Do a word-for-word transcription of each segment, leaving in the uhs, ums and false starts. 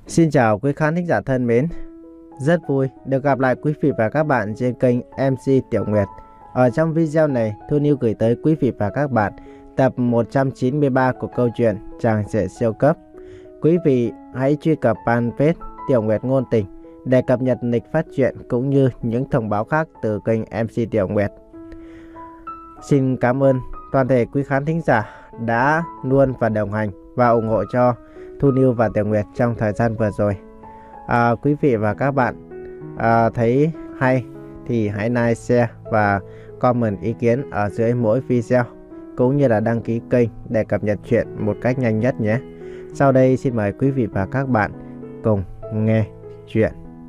Xin chào quý khán thính giả thân mến. Rất vui được gặp lại quý vị và các bạn trên kênh em xê Tiểu Nguyệt. Ở trong video này, Thu Niu gửi tới quý vị và các bạn tập một trăm chín mươi ba của câu chuyện Chàng rể siêu cấp. Quý vị hãy truy cập fanpage Tiểu Nguyệt Ngôn Tình để cập nhật lịch phát truyện cũng như những thông báo khác từ kênh em xê Tiểu Nguyệt. Xin cảm ơn toàn thể quý khán thính giả đã luôn và đồng hành và ủng hộ cho Thu Niu và Tiểu Nguyệt trong thời gian vừa rồi. À, quý vị và các bạn à, thấy hay thì hãy like, share và comment ý kiến ở dưới mỗi video, cũng như là đăng ký kênh để cập nhật chuyện một cách nhanh nhất nhé. Sau đây xin mời quý vị và các bạn cùng nghe chuyện.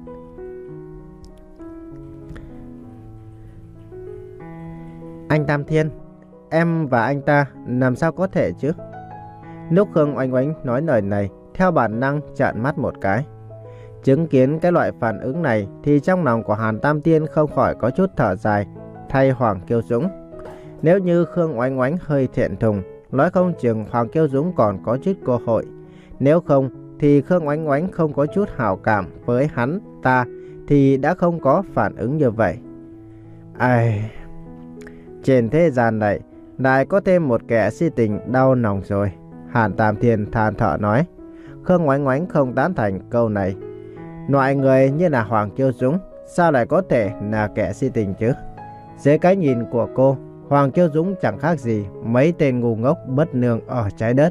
Anh Tam Thiên, em và anh ta làm sao có thể chứ? Lúc Khương Oanh Oanh nói lời này, theo bản năng trợn mắt một cái. Chứng kiến cái loại phản ứng này thì trong lòng của Hàn Tam Thiên không khỏi có chút thở dài thay Hoàng Kiêu Dũng. Nếu như Khương Oanh Oanh hơi thiện thùng, nói không chừng Hoàng Kiêu Dũng còn có chút cơ hội. Nếu không thì Khương Oanh Oanh không có chút hảo cảm với hắn ta thì đã không có phản ứng như vậy. Ai... Trên thế gian này lại có thêm một kẻ si tình đau lòng rồi, Hàn Tam Thiên than thở nói. Khương Oanh Oanh không tán thành câu này. Loại người như là Hoàng Kiêu Dũng sao lại có thể là kẻ si tình chứ? Dưới cái nhìn của cô, Hoàng Kiêu Dũng chẳng khác gì mấy tên ngu ngốc bất lương ở trái đất.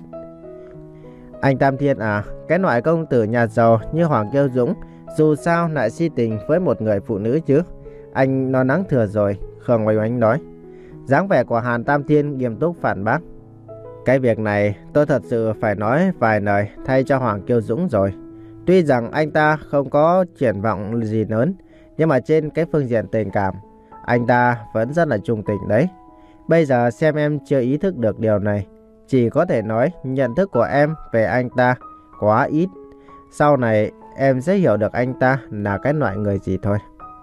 Anh Tam Thiên à, cái loại công tử nhà giàu như Hoàng Kiêu Dũng dù sao lại si tình với một người phụ nữ chứ? Anh lo lắng thừa rồi, Khương Oanh Oanh nói. Dáng vẻ của Hàn Tam Thiên nghiêm túc phản bác. Cái việc này tôi thật sự phải nói vài lời thay cho Hoàng Kiêu Dũng rồi. Tuy rằng anh ta không có triển vọng gì lớn, nhưng mà trên cái phương diện tình cảm, anh ta vẫn rất là trung tình đấy. Bây giờ xem em chưa ý thức được điều này, chỉ có thể nói nhận thức của em về anh ta quá ít. Sau này em sẽ hiểu được anh ta là cái loại người gì thôi.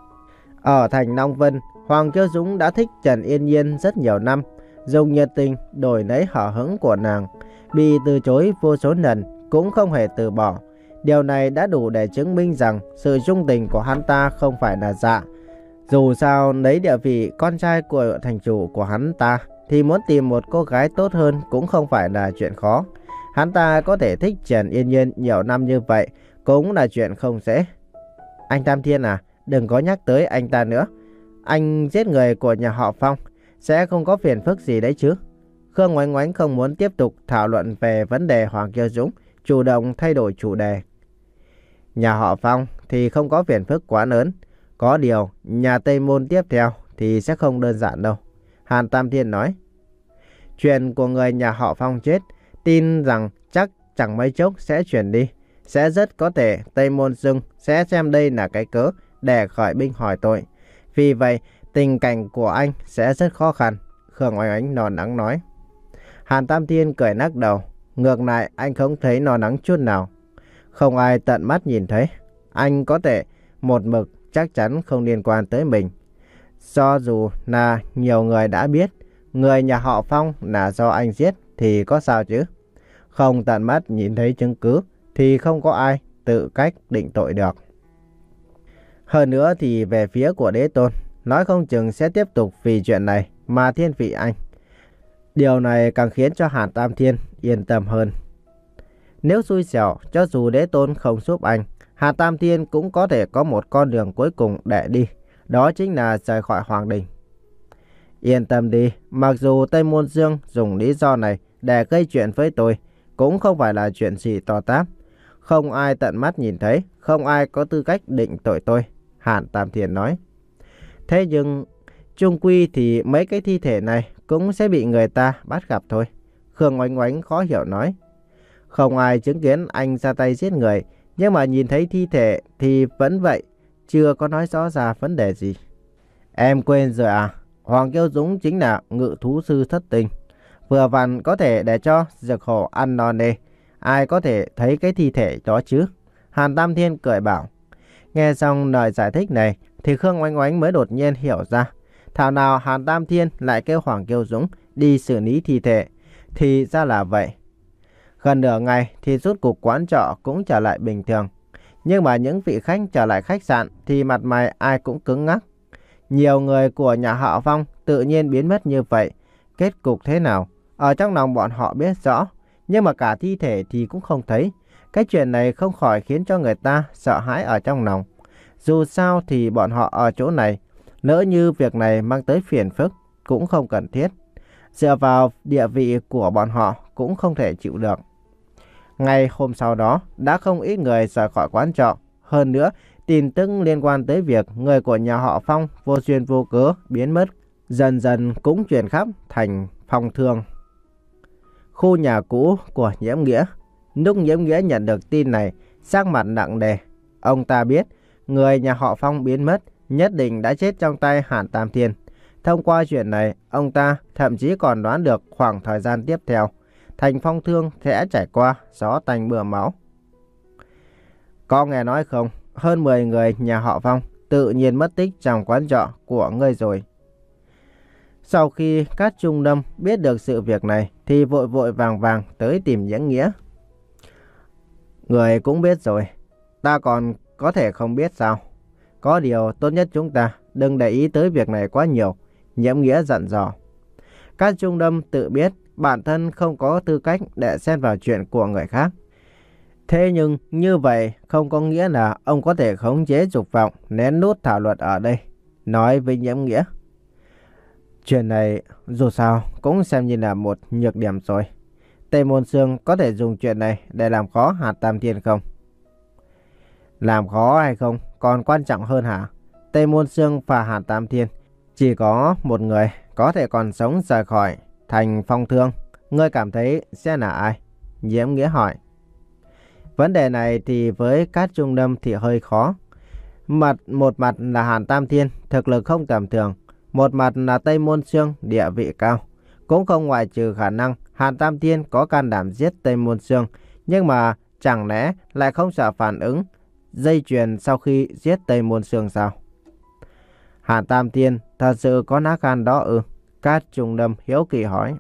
Ở thành Long Vân, Hoàng Kiêu Dũng đã thích Trần Yên Nhiên rất nhiều năm, dùng nhiệt tình đổi lấy hở hững của nàng, bị từ chối vô số lần cũng không hề từ bỏ. Điều này đã đủ để chứng minh rằng sự trung tình của hắn ta không phải là giả. Dù sao lấy địa vị con trai của thành chủ của hắn ta thì muốn tìm một cô gái tốt hơn cũng không phải là chuyện khó. Hắn ta có thể thích Trần Yên Nhiên nhiều năm như vậy cũng là chuyện không dễ. Anh Tam Thiên à, đừng có nhắc tới anh ta nữa. Anh giết người của nhà họ Phong sẽ không có phiền phức gì đấy chứ? Khương Oanh Oanh không muốn tiếp tục thảo luận về vấn đề Hoàng Kiêu Dũng, chủ động thay đổi chủ đề. Nhà họ Phong thì không có phiền phức quá lớn. Có điều, nhà Tây Môn tiếp theo thì sẽ không đơn giản đâu, Hàn Tam Thiên nói. Chuyện của người nhà họ Phong chết, tin rằng chắc chẳng mấy chốc sẽ chuyển đi. Sẽ rất có thể Tây Môn Dương sẽ xem đây là cái cớ để khởi binh hỏi tội. Vì vậy, tình cảnh của anh sẽ rất khó khăn, Khương Oanh Oanh lo lắng nói. Hàn Tam Thiên cười lắc đầu. Ngược lại, anh không thấy lo lắng chút nào. Không ai tận mắt nhìn thấy. Anh có thể một mực chắc chắn không liên quan tới mình. Do dù là nhiều người đã biết người nhà họ Phong là do anh giết thì có sao chứ? Không tận mắt nhìn thấy chứng cứ thì không có ai tự cách định tội được. Hơn nữa thì về phía của đế tôn, nói không chừng sẽ tiếp tục vì chuyện này mà thiên vị anh. Điều này càng khiến cho Hàn Tam Thiên yên tâm hơn. Nếu xui xẻo, cho dù đế tôn không giúp anh, Hàn Tam Thiên cũng có thể có một con đường cuối cùng để đi. Đó chính là rời khỏi Hoàng Đình. Yên tâm đi, mặc dù Tây Môn Dương dùng lý do này để gây chuyện với tôi, cũng không phải là chuyện gì to tát. Không ai tận mắt nhìn thấy, không ai có tư cách định tội tôi, Hàn Tam Thiên nói. Thế nhưng, chung quy thì mấy cái thi thể này cũng sẽ bị người ta bắt gặp thôi, Khương Oanh Oanh khó hiểu nói. Không ai chứng kiến anh ra tay giết người, nhưng mà nhìn thấy thi thể thì vẫn vậy, chưa có nói rõ ra vấn đề gì. Em quên rồi à, Hoàng Kiêu Dũng chính là ngự thú sư thất tình, vừa vặn có thể để cho Dược Hổ ăn no nê. Ai có thể thấy cái thi thể đó chứ? Hàn Tam Thiên cười bảo. Nghe xong lời giải thích này thì Khương Oanh Oanh mới đột nhiên hiểu ra. Thảo nào Hàn Tam Thiên lại kêu Hoàng Kiêu Dũng đi xử lý thi thể. Thì ra là vậy. Gần nửa ngày thì rốt cuộc quán trọ cũng trở lại bình thường. Nhưng mà những vị khách trở lại khách sạn thì mặt mày ai cũng cứng ngắc. Nhiều người của nhà họ Phong tự nhiên biến mất như vậy. Kết cục thế nào? Ở trong lòng bọn họ biết rõ. Nhưng mà cả thi thể thì cũng không thấy. Cái chuyện này không khỏi khiến cho người ta sợ hãi ở trong lòng. Dù sao thì bọn họ ở chỗ này, lỡ như việc này mang tới phiền phức cũng không cần thiết. Dựa vào địa vị của bọn họ cũng không thể chịu được. Ngày hôm sau đó, đã không ít người rời khỏi quán trọ. Hơn nữa, tin tức liên quan tới việc người của nhà họ Phong vô duyên vô cớ biến mất dần dần cũng truyền khắp thành Phong Thương. Khu nhà cũ của Nhiễm Nghĩa. Lúc Nhiễm Nghĩa nhận được tin này, sắc mặt nặng nề. Ông ta biết người nhà họ Phong biến mất nhất định đã chết trong tay Hàn Tam Thiên. Thông qua chuyện này, ông ta thậm chí còn đoán được khoảng thời gian tiếp theo, thành Phong Thương sẽ trải qua gió tanh mưa máu. Có nghe nói không, hơn mười người nhà họ Phong tự nhiên mất tích trong quán trọ của ngươi rồi. Sau khi Cát Trung Lâm biết được sự việc này thì vội vội vàng vàng tới tìm Nhiễm Nghĩa. Người cũng biết rồi, ta còn có thể không biết sao? Có điều tốt nhất chúng ta đừng để ý tới việc này quá nhiều, Nhiễm Nghĩa dặn dò. Cát Trung Lâm tự biết bản thân không có tư cách để xen vào chuyện của người khác. Thế nhưng như vậy không có nghĩa là ông có thể khống chế dục vọng nén nút thảo luận ở đây. Nói với Nhiễm Nghĩa, chuyện này dù sao cũng xem như là một nhược điểm rồi. Tây Môn Sương có thể dùng chuyện này để làm khó Hàn Tam Thiên không? Làm khó hay không còn quan trọng hơn hả? Tây Môn Sương và Hàn Tam Thiên chỉ có một người có thể còn sống rời khỏi thành Phong Thương. Ngươi cảm thấy sẽ là ai? Nhiễm Nghĩa hỏi. Vấn đề này thì với Cát Trung Lâm thì hơi khó. Mặt một mặt là Hàn Tam Thiên thực lực không tầm thường, một mặt là Tây Môn Sương địa vị cao. Cũng không ngoại trừ khả năng Hàn Tam Thiên có can đảm giết Tây Môn Sương, nhưng mà chẳng lẽ lại không sợ phản ứng dây chuyền sau khi giết Tây Môn Sương sao? Hàn Tam Thiên thật sự có lá gan đó ư? Cát Trung Lâm hiếu kỳ hỏi.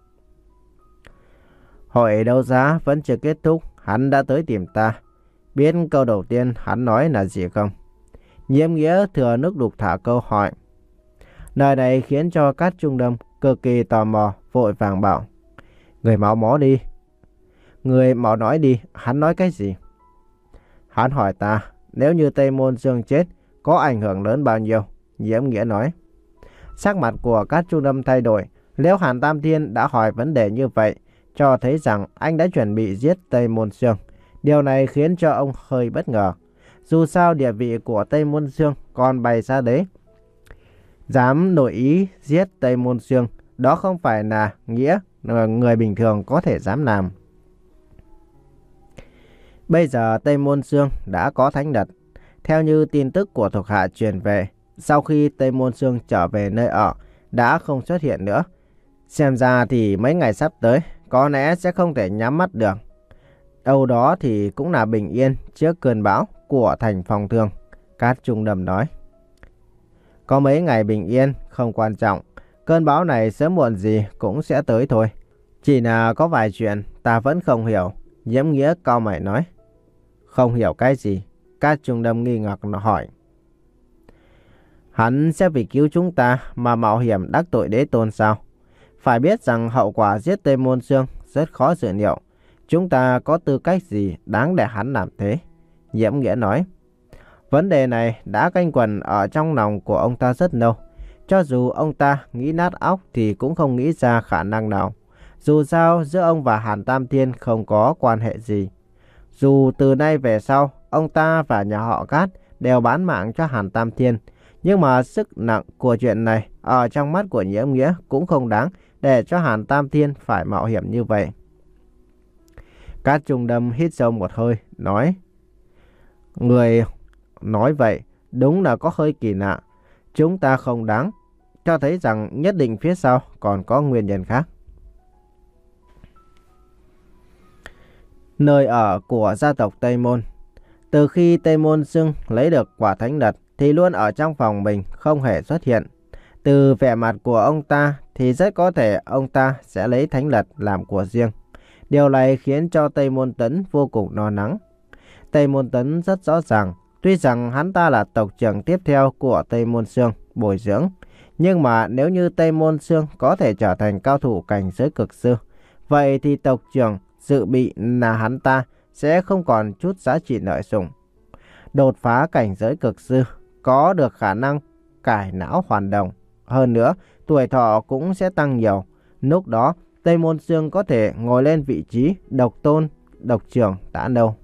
Hội đấu giá vẫn chưa kết thúc, hắn đã tới tìm ta. Biết câu đầu tiên hắn nói là gì không? Nhiễm Nghĩa thừa nước đục thả câu hỏi. Lời này khiến cho Cát Trung Lâm cực kỳ tò mò, vội vàng bảo. Người máu mó đi. Người máu nói đi, hắn nói cái gì? Hắn hỏi ta, nếu như Tây Môn Sương chết, có ảnh hưởng lớn bao nhiêu? Nhiễm Nghĩa nói. Sắc mặt của Cát Trung Lâm thay đổi. Nếu Hàn Tam Thiên đã hỏi vấn đề như vậy, cho thấy rằng anh đã chuẩn bị giết Tây Môn Sương. Điều này khiến cho ông hơi bất ngờ. Dù sao địa vị của Tây Môn Sương còn bày ra đấy. Dám nội ý giết Tây Môn Sương, đó không phải là nghĩa người bình thường có thể dám làm. Bây giờ Tây Môn Sương đã có thánh lực. Theo như tin tức của thuộc hạ truyền về, sau khi Tây Môn Sương trở về nơi ở, đã không xuất hiện nữa. Xem ra thì mấy ngày sắp tới, có lẽ sẽ không thể nhắm mắt được. Đâu đó thì cũng là bình yên trước cơn bão của thành Phong Thương. Cát Trung Lâm nói. Có mấy ngày bình yên không quan trọng. Cơn bão này sớm muộn gì cũng sẽ tới thôi. Chỉ là có vài chuyện ta vẫn không hiểu. Nhiễm Nghĩa cau mày nói. Không hiểu cái gì? Cát Trung Lâm nghi ngờ hỏi. Hắn sẽ vì cứu chúng ta mà mạo hiểm đắc tội đế tôn sao? Phải biết rằng hậu quả giết Tây Môn Sương rất khó dự liệu. Chúng ta có tư cách gì đáng để hắn làm thế? Nhiễm Nghĩa nói. Vấn đề này đã quanh quẩn ở trong lòng của ông ta rất lâu. Cho dù ông ta nghĩ nát óc thì cũng không nghĩ ra khả năng nào. Dù sao giữa ông và Hàn Tam Thiên không có quan hệ gì. Dù từ nay về sau ông ta và nhà họ Cát đều bán mạng cho Hàn Tam Thiên, nhưng mà sức nặng của chuyện này ở trong mắt của Nhiễm Nghĩa cũng không đáng để cho Hàn Tam Thiên phải mạo hiểm như vậy. Cát Trung Lâm hít sâu một hơi, nói. Người nói vậy đúng là có hơi kỳ lạ. Chúng ta không đáng, cho thấy rằng nhất định phía sau còn có nguyên nhân khác. Nơi ở của gia tộc Tây Môn. Từ khi Tây Môn Sương lấy được quả thánh lực thì luôn ở trong phòng mình, không hề xuất hiện. Từ vẻ mặt của ông ta thì rất có thể ông ta sẽ lấy thánh lực làm của riêng. Điều này khiến cho Tây Môn Tấn vô cùng lo lắng. Tây Môn Tấn rất rõ ràng, tuy rằng hắn ta là tộc trưởng tiếp theo của Tây Môn Xương bồi dưỡng, nhưng mà nếu như Tây Môn Xương có thể trở thành cao thủ cảnh giới cực sư, vậy thì tộc trưởng dự bị là hắn ta sẽ không còn chút giá trị lợi dụng. Đột phá cảnh giới cực sư có được khả năng cải não hoàn đồng. Hơn nữa, tuổi thọ cũng sẽ tăng nhiều. Lúc đó, Tây Môn Xương có thể ngồi lên vị trí độc tôn, độc trưởng đã lâu.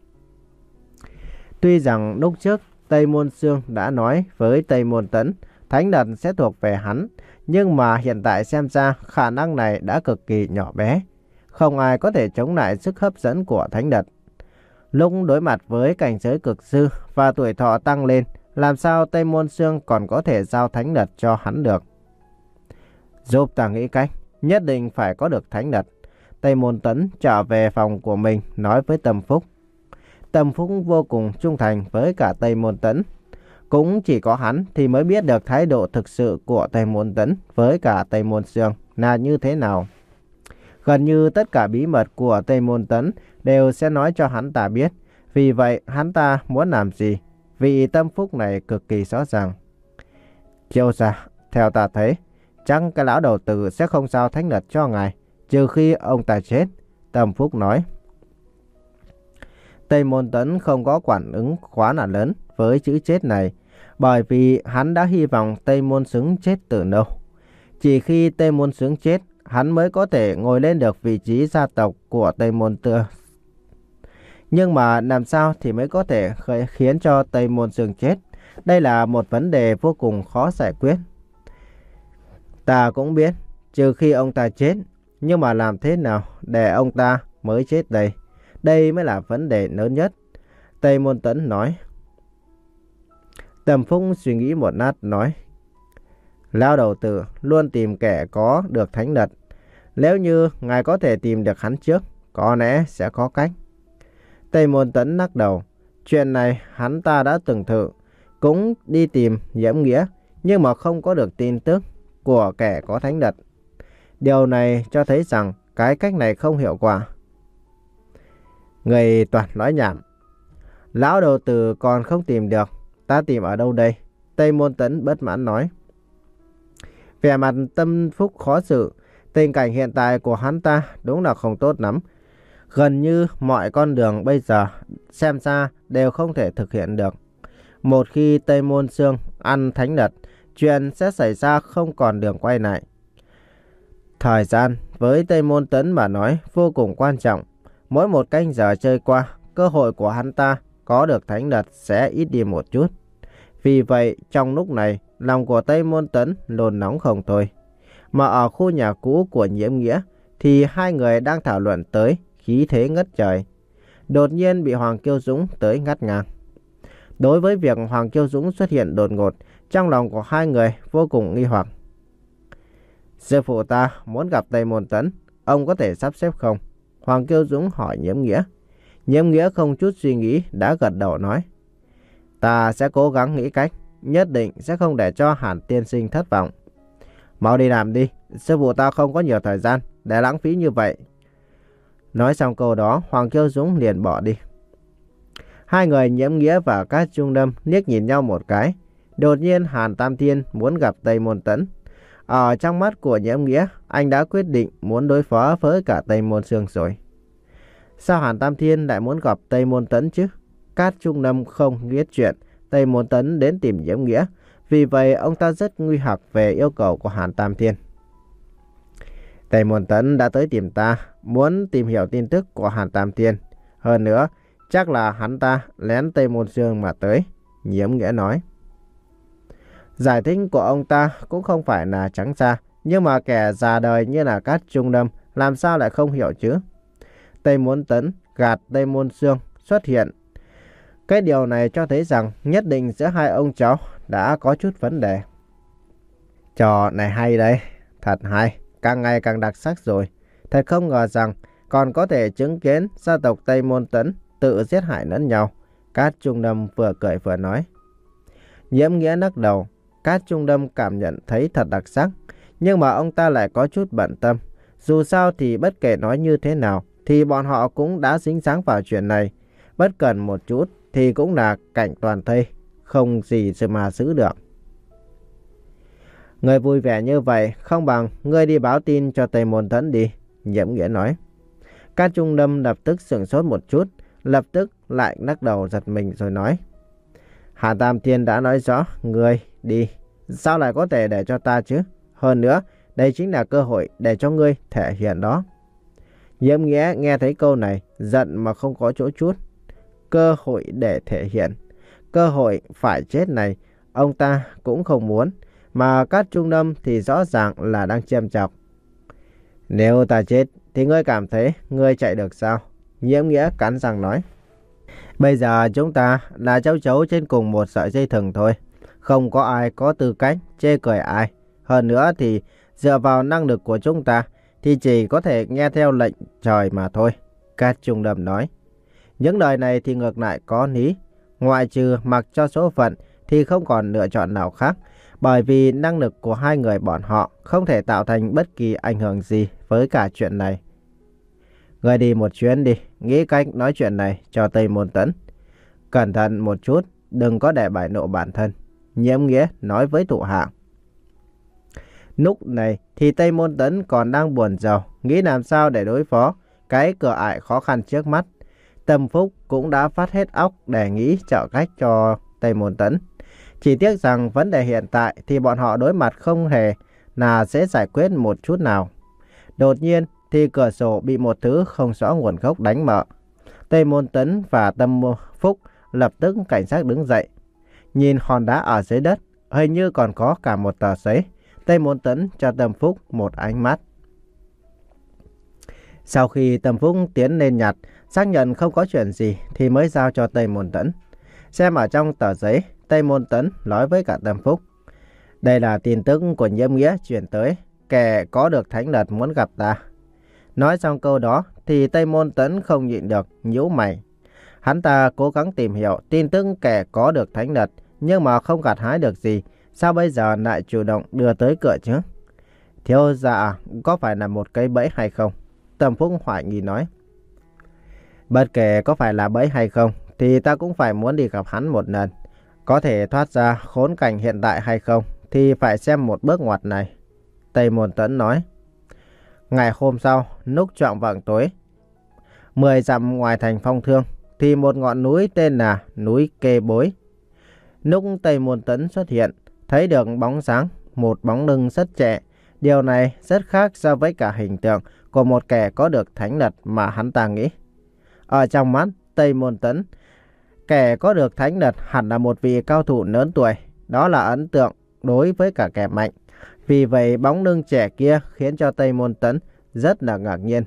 Tuy rằng lúc trước Tây Môn Xương đã nói với Tây Môn Tấn thánh đật sẽ thuộc về hắn, nhưng mà hiện tại xem ra khả năng này đã cực kỳ nhỏ bé. Không ai có thể chống lại sức hấp dẫn của thánh đật. Lúc đối mặt với cảnh giới cực sư và tuổi thọ tăng lên, làm sao Tây Môn Xương còn có thể giao thánh đật cho hắn được? Giúp ta nghĩ cách, nhất định phải có được thánh đật. Tây Môn Tấn trở về phòng của mình nói với Tâm Phúc. Tâm Phúc vô cùng trung thành với cả Tây Môn Tấn. Cũng chỉ có hắn thì mới biết được thái độ thực sự của Tây Môn Tấn với cả Tây Môn Xương là như thế nào. Gần như tất cả bí mật của Tây Môn Tấn đều sẽ nói cho hắn ta biết. Vì vậy hắn ta muốn làm gì? Vị Tâm Phúc này cực kỳ rõ ràng. Chiêu gia, theo ta thấy, chắc cái lão đầu tử sẽ không giao thánh đật cho ngài, trừ khi ông ta chết. Tâm Phúc nói. Tây Môn Tấn không có quản ứng quá là lớn với chữ chết này, bởi vì hắn đã hy vọng Tây Môn Xứng chết từ lâu. Chỉ khi Tây Môn Xứng chết, hắn mới có thể ngồi lên được vị trí gia tộc của Tây Môn Tưa. Nhưng mà làm sao thì mới có thể khiến cho Tây Môn Xứng chết? Đây là một vấn đề vô cùng khó giải quyết. Ta cũng biết, trừ khi ông ta chết, nhưng mà làm thế nào để ông ta mới chết đây? Đây mới là vấn đề lớn nhất. Tây Môn Tấn nói. Tầm Phúc suy nghĩ một lát nói. Lão đầu tử luôn tìm kẻ có được thánh đật. Nếu như ngài có thể tìm được hắn trước, có lẽ sẽ có cách. Tây Môn Tấn lắc đầu. Chuyện này hắn ta đã từng thử, cũng đi tìm Nhiễm Nghĩa, nhưng mà không có được tin tức của kẻ có thánh đật. Điều này cho thấy rằng cái cách này không hiệu quả. Người toàn nói nhảm. Lão đầu tử còn không tìm được, ta tìm ở đâu đây? Tây Môn Tấn bất mãn nói. Vẻ mặt Tâm Phúc khó xử. Tình cảnh hiện tại của hắn ta đúng là không tốt lắm. Gần như mọi con đường bây giờ xem ra đều không thể thực hiện được. Một khi Tây Môn Xương ăn thánh đật, chuyện sẽ xảy ra không còn đường quay lại. Thời gian với Tây Môn Tấn mà nói vô cùng quan trọng. Mỗi một canh giờ trôi qua, cơ hội của hắn ta có được thánh đật sẽ ít đi một chút. Vì vậy, trong lúc này, lòng của Tây Môn Tấn luôn nóng không thôi. Mà ở khu nhà cũ của Nhiễm Nghĩa, thì hai người đang thảo luận tới khí thế ngất trời. Đột nhiên bị Hoàng Kiêu Dũng tới ngắt ngang. Đối với việc Hoàng Kiêu Dũng xuất hiện đột ngột, trong lòng của hai người vô cùng nghi hoặc. Sư phụ ta muốn gặp Tây Môn Tấn, ông có thể sắp xếp không? Hoàng Kiêu Dũng hỏi Nhiễm Nghĩa. Nhiễm Nghĩa không chút suy nghĩ đã gật đầu nói. Ta sẽ cố gắng nghĩ cách, nhất định sẽ không để cho Hàn tiên sinh thất vọng. Mau đi làm đi, sư phụ ta không có nhiều thời gian để lãng phí như vậy. Nói xong câu đó, Hoàng Kiêu Dũng liền bỏ đi. Hai người Nhiễm Nghĩa và Cát Trung Lâm liếc nhìn nhau một cái. Đột nhiên Hàn Tam Thiên muốn gặp Tây Môn Tấn. Ở trong mắt của Nhiễm Nghĩa, anh đã quyết định muốn đối phó với cả Tây Môn Xương rồi. Sao Hàn Tam Thiên lại muốn gặp Tây Môn Tấn chứ? Cát Trung Lâm không biết chuyện Tây Môn Tấn đến tìm Nhiễm Nghĩa. Vì vậy ông ta rất nguy hoặc về yêu cầu của Hàn Tam Thiên. Tây Môn Tấn đã tới tìm ta, muốn tìm hiểu tin tức của Hàn Tam Thiên. Hơn nữa, chắc là hắn ta lén Tây Môn Xương mà tới, Nhiễm Nghĩa nói. Giải thích của ông ta cũng không phải là trắng ra, nhưng mà kẻ già đời như là Cát Trung Lâm làm sao lại không hiểu chứ? Tây Môn Tấn gạt Tây Môn Xương xuất hiện. Cái điều này cho thấy rằng nhất định giữa hai ông cháu đã có chút vấn đề. Trò này hay đấy, thật hay, càng ngày càng đặc sắc rồi. Thật không ngờ rằng còn có thể chứng kiến gia tộc Tây Môn Tấn tự giết hại lẫn nhau. Cát Trung Lâm vừa cười vừa nói. Nhiễm Nghĩa lắc đầu. Cát Trung Lâm cảm nhận thấy thật đặc sắc, nhưng mà ông ta lại có chút bận tâm. Dù sao thì bất kể nói như thế nào, thì bọn họ cũng đã dính dáng vào chuyện này. Bất cần một chút thì cũng là cảnh toàn thây, không gì mà giữ được. Người vui vẻ như vậy, không bằng ngươi đi báo tin cho Tây Môn Tấn đi, Nhiễm Nghĩa nói. Cát Trung Lâm lập tức sửng sốt một chút, lập tức lại lắc đầu giật mình rồi nói. Hàn Tam Thiên đã nói rõ, ngươi đi, sao lại có thể để cho ta chứ? Hơn nữa, đây chính là cơ hội để cho ngươi thể hiện đó. Nhiễm Nghĩa nghe thấy câu này, giận mà không có chỗ chút. Cơ hội để thể hiện, cơ hội phải chết này, ông ta cũng không muốn. Mà Cát Trung Lâm thì rõ ràng là đang châm chọc. Nếu ta chết thì ngươi cảm thấy ngươi chạy được sao? Nhiễm Nghĩa cắn răng nói. Bây giờ chúng ta là cháu chấu trên cùng một sợi dây thừng thôi. Không có ai có tư cách chê cười ai. Hơn nữa thì dựa vào năng lực của chúng ta thì chỉ có thể nghe theo lệnh trời mà thôi. Cát Trung Lâm nói. Những lời này thì ngược lại có lý. Ngoại trừ mặc cho số phận thì không còn lựa chọn nào khác. Bởi vì năng lực của hai người bọn họ không thể tạo thành bất kỳ ảnh hưởng gì với cả chuyện này. Ngươi đi một chuyến đi, nghĩ cách nói chuyện này cho Tây Môn Tấn. Cẩn thận một chút, đừng có để bại lộ bản thân. Nhiễm Nghĩa nói với thủ hạ. Lúc này thì Tây Môn Tấn còn đang buồn rầu, nghĩ làm sao để đối phó cái cửa ải khó khăn trước mắt. Tâm Phúc cũng đã phát hết óc để nghĩ trợ cách cho Tây Môn Tấn. Chỉ tiếc rằng vấn đề hiện tại thì bọn họ đối mặt không hề là dễ giải quyết một chút nào. Đột nhiên thì cửa sổ bị một thứ không rõ nguồn gốc đánh mở. Tây Môn Tấn và Tâm Phúc lập tức cảnh giác đứng dậy. Nhìn hòn đá ở dưới đất, hình như còn có cả một tờ giấy. Tây Môn Tấn cho Tâm Phúc một ánh mắt. Sau khi Tâm Phúc tiến lên nhặt, xác nhận không có chuyện gì thì mới giao cho Tây Môn Tấn. Xem ở trong tờ giấy, Tây Môn Tấn nói với cả Tâm Phúc. Đây là tin tức của Nhiễm Nghĩa chuyển tới, kẻ có được thánh lực muốn gặp ta. Nói xong câu đó thì Tây Môn Tấn không nhịn được, nhíu mày. Hắn ta cố gắng tìm hiểu tin tức kẻ có được thánh lực, nhưng mà không gặt hái được gì. Sao bây giờ lại chủ động đưa tới cửa chứ? Thiếu gia có phải là một cái bẫy hay không? Tâm Phúc hoài nghi nói. Bất kể có phải là bẫy hay không thì ta cũng phải muốn đi gặp hắn một lần. Có thể thoát ra khốn cảnh hiện tại hay không thì phải xem một bước ngoặt này. Tây Môn Tấn nói. Ngày hôm sau, lúc choạng vạng tối, mười dặm ngoài thành Phong Thương thì một ngọn núi tên là núi Kê Bối. Lúc Tây Môn Tấn xuất hiện, thấy được bóng sáng, một bóng lưng rất trẻ. Điều này rất khác so với cả hình tượng của một kẻ có được thánh lực mà hắn ta nghĩ. Ở trong mắt Tây Môn Tấn, kẻ có được thánh lực hẳn là một vị cao thủ lớn tuổi. Đó là ấn tượng đối với cả kẻ mạnh. Vì vậy bóng lưng trẻ kia khiến cho Tây Môn Tấn rất là ngạc nhiên.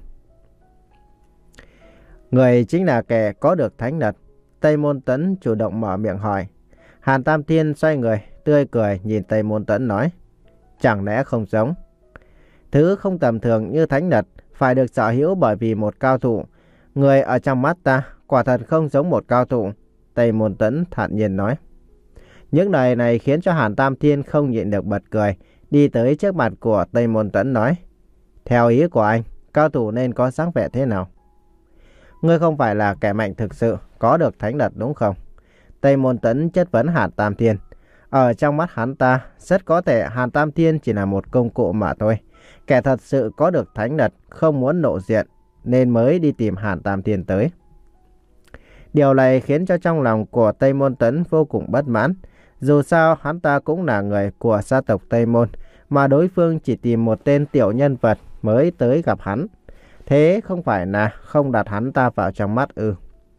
Người chính là kẻ có được thánh lực. Tây Môn Tấn chủ động mở miệng hỏi. Hàn Tam Thiên xoay người, tươi cười nhìn Tây Môn Tấn nói. Chẳng lẽ không giống? Thứ không tầm thường như thánh lực phải được sở hữu bởi vì một cao thủ. Người ở trong mắt ta quả thật không giống một cao thủ. Tây Môn Tấn thản nhiên nói. Những lời này khiến cho Hàn Tam Thiên không nhịn được bật cười. Đi tới trước mặt của Tây Môn Tấn nói. Theo ý của anh, cao thủ nên có dáng vẻ thế nào? Ngươi không phải là kẻ mạnh thực sự, có được thánh lực đúng không? Tây Môn Tấn chất vấn Hàn Tam Thiên. Ở trong mắt hắn ta, rất có thể Hàn Tam Thiên chỉ là một công cụ mà thôi. Kẻ thật sự có được thánh lực không muốn lộ diện, nên mới đi tìm Hàn Tam Thiên tới. Điều này khiến cho trong lòng của Tây Môn Tấn vô cùng bất mãn. Dù sao hắn ta cũng là người của gia tộc Tây Môn, mà đối phương chỉ tìm một tên tiểu nhân vật mới tới gặp hắn. Thế không phải là không đặt hắn ta vào trong mắt ư?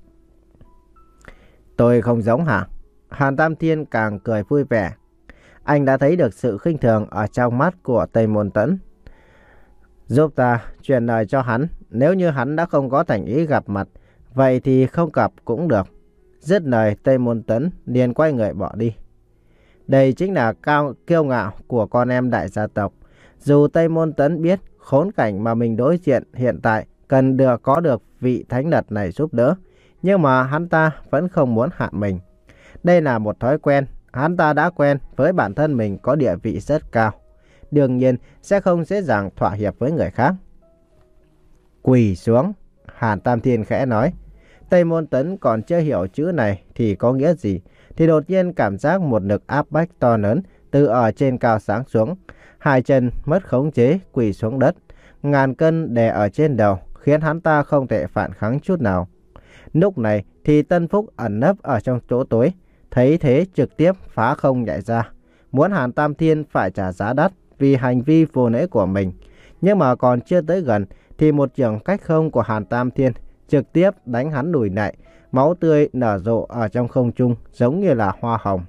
Tôi không giống hả? Hàn Tam Thiên càng cười vui vẻ. Anh đã thấy được sự khinh thường ở trong mắt của Tây Môn Tấn. Giúp ta truyền lời cho hắn, nếu như hắn đã không có thành ý gặp mặt, vậy thì không gặp cũng được. Dứt lời, Tây Môn Tấn liền quay người bỏ đi. Đây chính là cao kiêu ngạo của con em đại gia tộc. Dù Tây Môn Tấn biết khốn cảnh mà mình đối diện hiện tại cần được có được vị thánh lực này giúp đỡ, nhưng mà hắn ta vẫn không muốn hạ mình. Đây là một thói quen, hắn ta đã quen với bản thân mình có địa vị rất cao. Đương nhiên sẽ không dễ dàng thỏa hiệp với người khác. Quỳ xuống, Hàn Tam Thiên khẽ nói. Tây Môn Tấn còn chưa hiểu chữ này thì có nghĩa gì, thì đột nhiên cảm giác một lực áp bách to lớn từ ở trên cao sáng xuống. Hai chân mất khống chế quỳ xuống đất, ngàn cân đè ở trên đầu, khiến hắn ta không thể phản kháng chút nào. Lúc này thì Tân Phúc ẩn nấp ở trong chỗ tối, thấy thế trực tiếp phá không nhảy ra, muốn Hàn Tam Thiên phải trả giá đắt vì hành vi vô lễ của mình. Nhưng mà còn chưa tới gần thì một chưởng cách không của Hàn Tam Thiên trực tiếp đánh hắn lùi lại, máu tươi nở rộ ở trong không trung giống như là hoa hồng.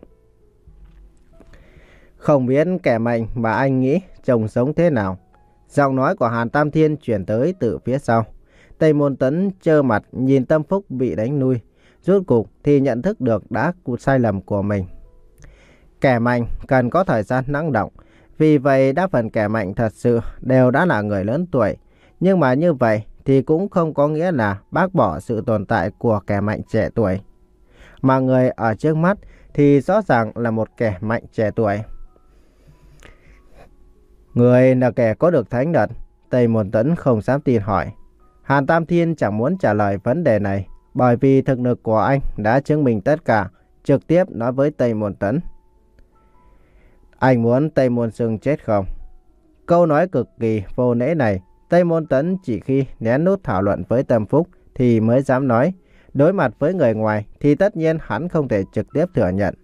Không biết kẻ mạnh mà anh nghĩ trông sống thế nào. Giọng nói của Hàn Tam Thiên chuyển tới từ phía sau. Tây Môn Tấn trơ mặt nhìn Tâm Phúc bị đánh lui, rốt cục thì nhận thức được đã cụt sai lầm của mình. Kẻ mạnh cần có thời gian lắng động, vì vậy đa phần kẻ mạnh thật sự đều đã là người lớn tuổi. Nhưng mà như vậy thì cũng không có nghĩa là bác bỏ sự tồn tại của kẻ mạnh trẻ tuổi. Mà người ở trước mắt thì rõ ràng là một kẻ mạnh trẻ tuổi. Người là kẻ có được thánh đật? Tây Môn Tấn không dám tin hỏi. Hàn Tam Thiên chẳng muốn trả lời vấn đề này, bởi vì thực lực của anh đã chứng minh tất cả, trực tiếp nói với Tây Môn Tấn. Anh muốn Tây Môn Sương chết không? Câu nói cực kỳ vô lễ này, Tây Môn Tấn chỉ khi nén nút thảo luận với Tâm Phúc thì mới dám nói. Đối mặt với người ngoài thì tất nhiên hắn không thể trực tiếp thừa nhận.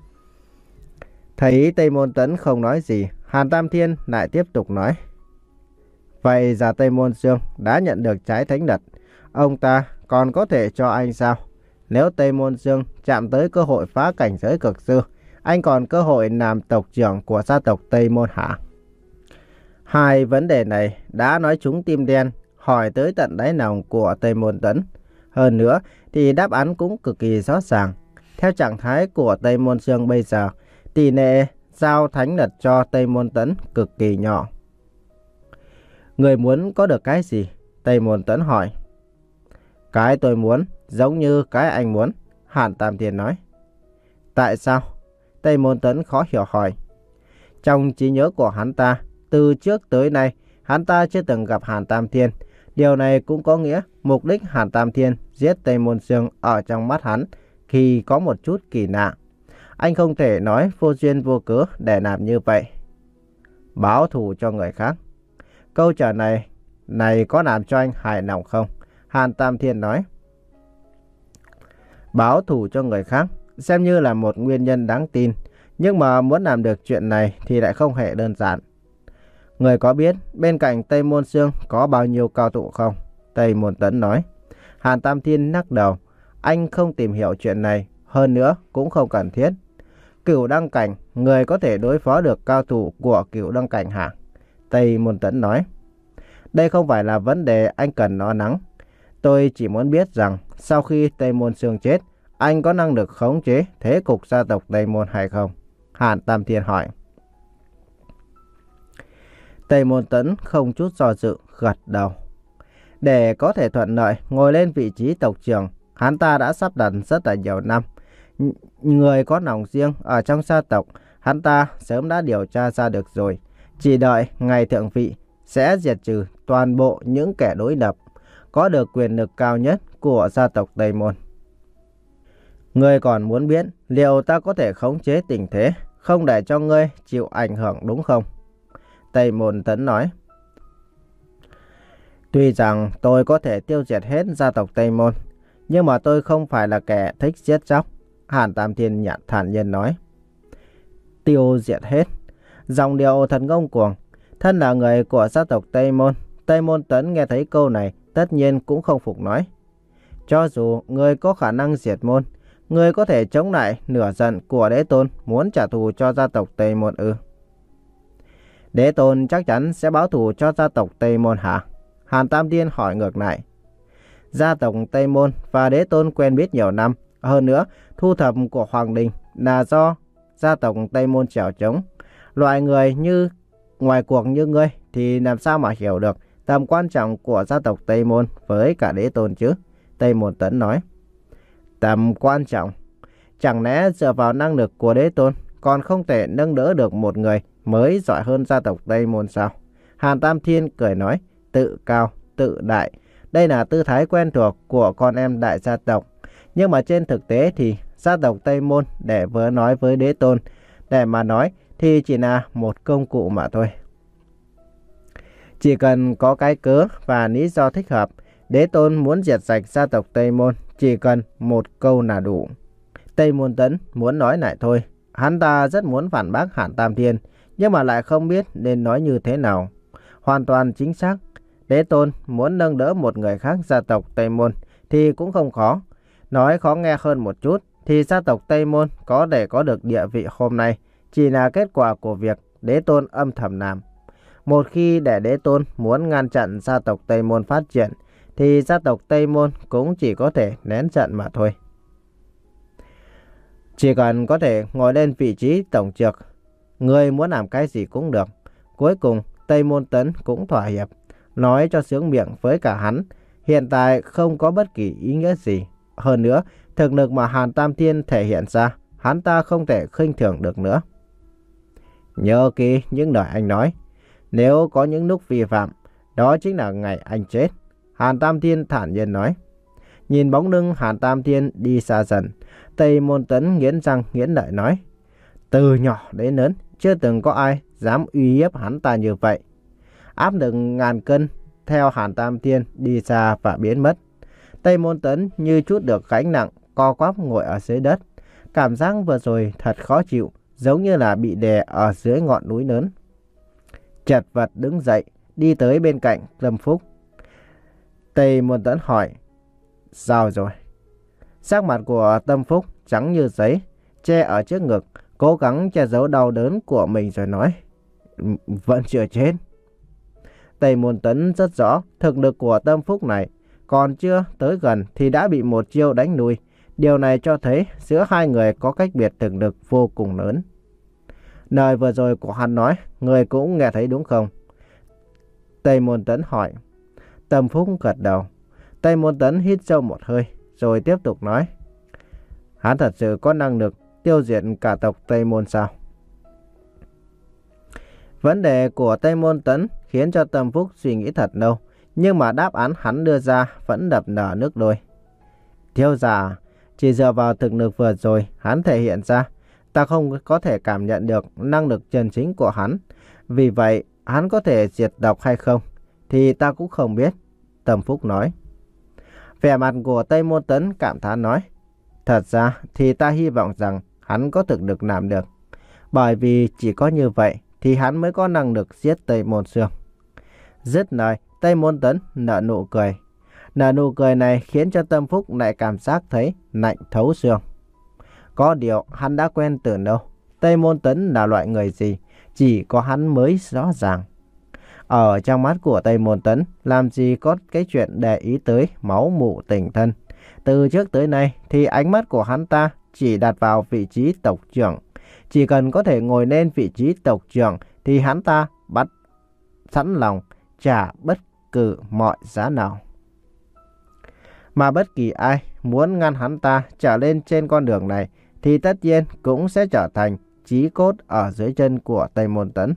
Thấy Tây Môn Tấn không nói gì, Hàn Tam Thiên lại tiếp tục nói. Vậy giờ Tây Môn Sương đã nhận được trái thánh đật, ông ta còn có thể cho anh sao? Nếu Tây Môn Sương chạm tới cơ hội phá cảnh giới cực sư, anh còn cơ hội làm tộc trưởng của gia tộc Tây Môn hả? Hai vấn đề này đã nói trúng tim đen, hỏi tới tận đáy lòng của Tây Môn Tấn. Hơn nữa thì đáp án cũng cực kỳ rõ ràng. Theo trạng thái của Tây Môn Sương bây giờ, tỷ lệ giao thánh đật cho Tây Môn Tấn cực kỳ nhỏ. Người muốn có được cái gì? Tây Môn Tấn hỏi. Cái tôi muốn giống như cái anh muốn, Hàn Tam Thiên nói. Tại sao? Tây Môn Tấn khó hiểu hỏi. Trong trí nhớ của hắn ta, từ trước tới nay, hắn ta chưa từng gặp Hàn Tam Thiên. Điều này cũng có nghĩa mục đích Hàn Tam Thiên giết Tây Môn Sương ở trong mắt hắn khi có một chút kỳ lạ. Anh không thể nói vô duyên vô cớ để làm như vậy. Báo thù cho người khác. Câu trả này này có làm cho anh hài lòng không? Hàn Tam Thiên nói. Báo thù cho người khác xem như là một nguyên nhân đáng tin, nhưng mà muốn làm được chuyện này thì lại không hề đơn giản. Người có biết bên cạnh Tây Môn Sương có bao nhiêu cao thủ không? Tây Môn Tấn nói. Hàn Tam Thiên lắc đầu. Anh không tìm hiểu chuyện này, hơn nữa cũng không cần thiết. Cửu đăng cảnh, người có thể đối phó được cao thủ của cửu đăng cảnh hả? Tây Môn Tấn nói. Đây không phải là vấn đề anh cần lo lắng. Tôi chỉ muốn biết rằng sau khi Tây Môn Sương chết, anh có năng lực khống chế thế cục gia tộc Tây Môn hay không? Hàn Tam Thiên hỏi. Tây Môn Tấn không chút do dự gật đầu. Để có thể thuận lợi ngồi lên vị trí tộc trưởng, hắn ta đã sắp đặt rất là nhiều năm. Người có lòng riêng ở trong gia tộc, hắn ta sớm đã điều tra ra được rồi. Chỉ đợi ngày thượng vị sẽ diệt trừ toàn bộ những kẻ đối lập, có được quyền lực cao nhất của gia tộc Tây Môn. Ngươi còn muốn biết liệu ta có thể khống chế tình thế, không để cho ngươi chịu ảnh hưởng đúng không? Tây Môn Tấn nói. Tuy rằng tôi có thể tiêu diệt hết gia tộc Tây Môn, nhưng mà tôi không phải là kẻ thích giết chóc. Hàn Tam Thiên nhạt thản nhiên nói. Tiêu diệt hết. Dòng điệu thật ngông cuồng. Thân là người của gia tộc Tây Môn, Tây Môn Tấn nghe thấy câu này tất nhiên cũng không phục nói. Cho dù người có khả năng diệt môn, người có thể chống lại nửa giận của Đế Tôn muốn trả thù cho gia tộc Tây Môn ư? Đế Tôn chắc chắn sẽ báo thù cho gia tộc Tây Môn hả? Hàn Tam Thiên hỏi ngược lại. Gia tộc Tây Môn và Đế Tôn quen biết nhiều năm. Hơn nữa, thu thập của Hoàng Đình là do gia tộc Tây Môn trèo trống. Loại người như ngoài cuộc như ngươi thì làm sao mà hiểu được tầm quan trọng của gia tộc Tây Môn với cả Đế Tôn chứ? Tây Môn Tấn nói. Tầm quan trọng? Chẳng lẽ dựa vào năng lực của Đế Tôn còn không thể nâng đỡ được một người mới giỏi hơn gia tộc Tây Môn sao? Hàn Tam Thiên cười nói. Tự cao, tự đại. Đây là tư thái quen thuộc của con em đại gia tộc. Nhưng mà trên thực tế thì gia tộc Tây Môn để vừa nói với đế tôn, để mà nói thì chỉ là một công cụ mà thôi. Chỉ cần có cái cớ và lý do thích hợp, đế tôn muốn diệt sạch gia tộc Tây Môn chỉ cần một câu là đủ. Tây Môn Tấn muốn nói lại thôi. Hắn ta rất muốn phản bác Hàn Tam Thiên, nhưng mà lại không biết nên nói như thế nào. Hoàn toàn chính xác, đế tôn muốn nâng đỡ một người khác gia tộc Tây Môn thì cũng không khó. Nói khó nghe hơn một chút thì gia tộc Tây Môn có thể có được địa vị hôm nay chỉ là kết quả của việc đế tôn âm thầm làm. Một khi để đế tôn muốn ngăn chặn gia tộc Tây Môn phát triển thì gia tộc Tây Môn cũng chỉ có thể nén giận mà thôi. Chỉ cần có thể ngồi lên vị trí tổng trược, người muốn làm cái gì cũng được. Cuối cùng Tây Môn Tấn cũng thỏa hiệp, nói cho sướng miệng với cả hắn. Hiện tại không có bất kỳ ý nghĩa gì. Hơn nữa, thực lực mà Hàn Tam Thiên thể hiện ra, hắn ta không thể khinh thường được nữa. Nhớ kỹ những lời anh nói. Nếu có những lúc vi phạm, đó chính là ngày anh chết. Hàn Tam Thiên thản nhiên nói. Nhìn bóng lưng Hàn Tam Thiên đi xa dần, Tây Môn Tấn nghiến răng nghiến lợi nói. Từ nhỏ đến lớn, chưa từng có ai dám uy hiếp hắn ta như vậy. Áp lực ngàn cân theo Hàn Tam Thiên đi xa và biến mất. Tây Môn Tấn như chút được gánh nặng, co quắp ngồi ở dưới đất. Cảm giác vừa rồi thật khó chịu, giống như là bị đè ở dưới ngọn núi lớn. Chật vật đứng dậy, đi tới bên cạnh Tâm Phúc. Tây Môn Tấn hỏi. Sao rồi? Sắc mặt của Tâm Phúc trắng như giấy, che ở trước ngực, cố gắng che giấu đau đớn của mình rồi nói. Vẫn chưa chết. Tây Môn Tấn rất rõ thực lực của Tâm Phúc này, còn chưa tới gần thì đã bị một chiêu đánh lui. Điều này cho thấy giữa hai người có cách biệt thực lực vô cùng lớn. Lời vừa rồi của hắn nói, người cũng nghe thấy đúng không? Tây Môn Tấn hỏi. Tâm Phúc gật đầu. Tây Môn Tấn hít sâu một hơi, rồi tiếp tục nói. Hắn thật sự có năng lực tiêu diệt cả tộc Tây Môn sao? Vấn đề của Tây Môn Tấn khiến cho Tâm Phúc suy nghĩ thật lâu, nhưng mà đáp án hắn đưa ra vẫn đập nở nước đôi. Thiếu gia, chỉ dựa vào thực lực vừa rồi hắn thể hiện ra, ta không có thể cảm nhận được năng lực chân chính của hắn. Vì vậy, hắn có thể diệt độc hay không thì ta cũng không biết. Tâm Phúc nói. Vẻ mặt của Tây Môn Tấn cảm thán nói. Thật ra thì ta hy vọng rằng hắn có thực lực làm được. Bởi vì chỉ có như vậy thì hắn mới có năng lực giết Tây Môn Xương. Dứt lời, Tây Môn Tấn nở nụ cười. Nở nụ cười này khiến cho Tâm Phúc lại cảm giác thấy lạnh thấu xương. Có điều hắn đã quen từ lâu. Tây Môn Tấn là loại người gì, chỉ có hắn mới rõ ràng. Ở trong mắt của Tây Môn Tấn, làm gì có cái chuyện để ý tới máu mủ tình thân. Từ trước tới nay thì ánh mắt của hắn ta chỉ đặt vào vị trí tộc trưởng. Chỉ cần có thể ngồi lên vị trí tộc trưởng thì hắn ta bắt sẵn lòng trả bất cứ mọi giá nào. Mà bất kỳ ai muốn ngăn hắn ta trở lên trên con đường này thì tất nhiên cũng sẽ trở thành chí cốt ở dưới chân của Tây Môn Tấn.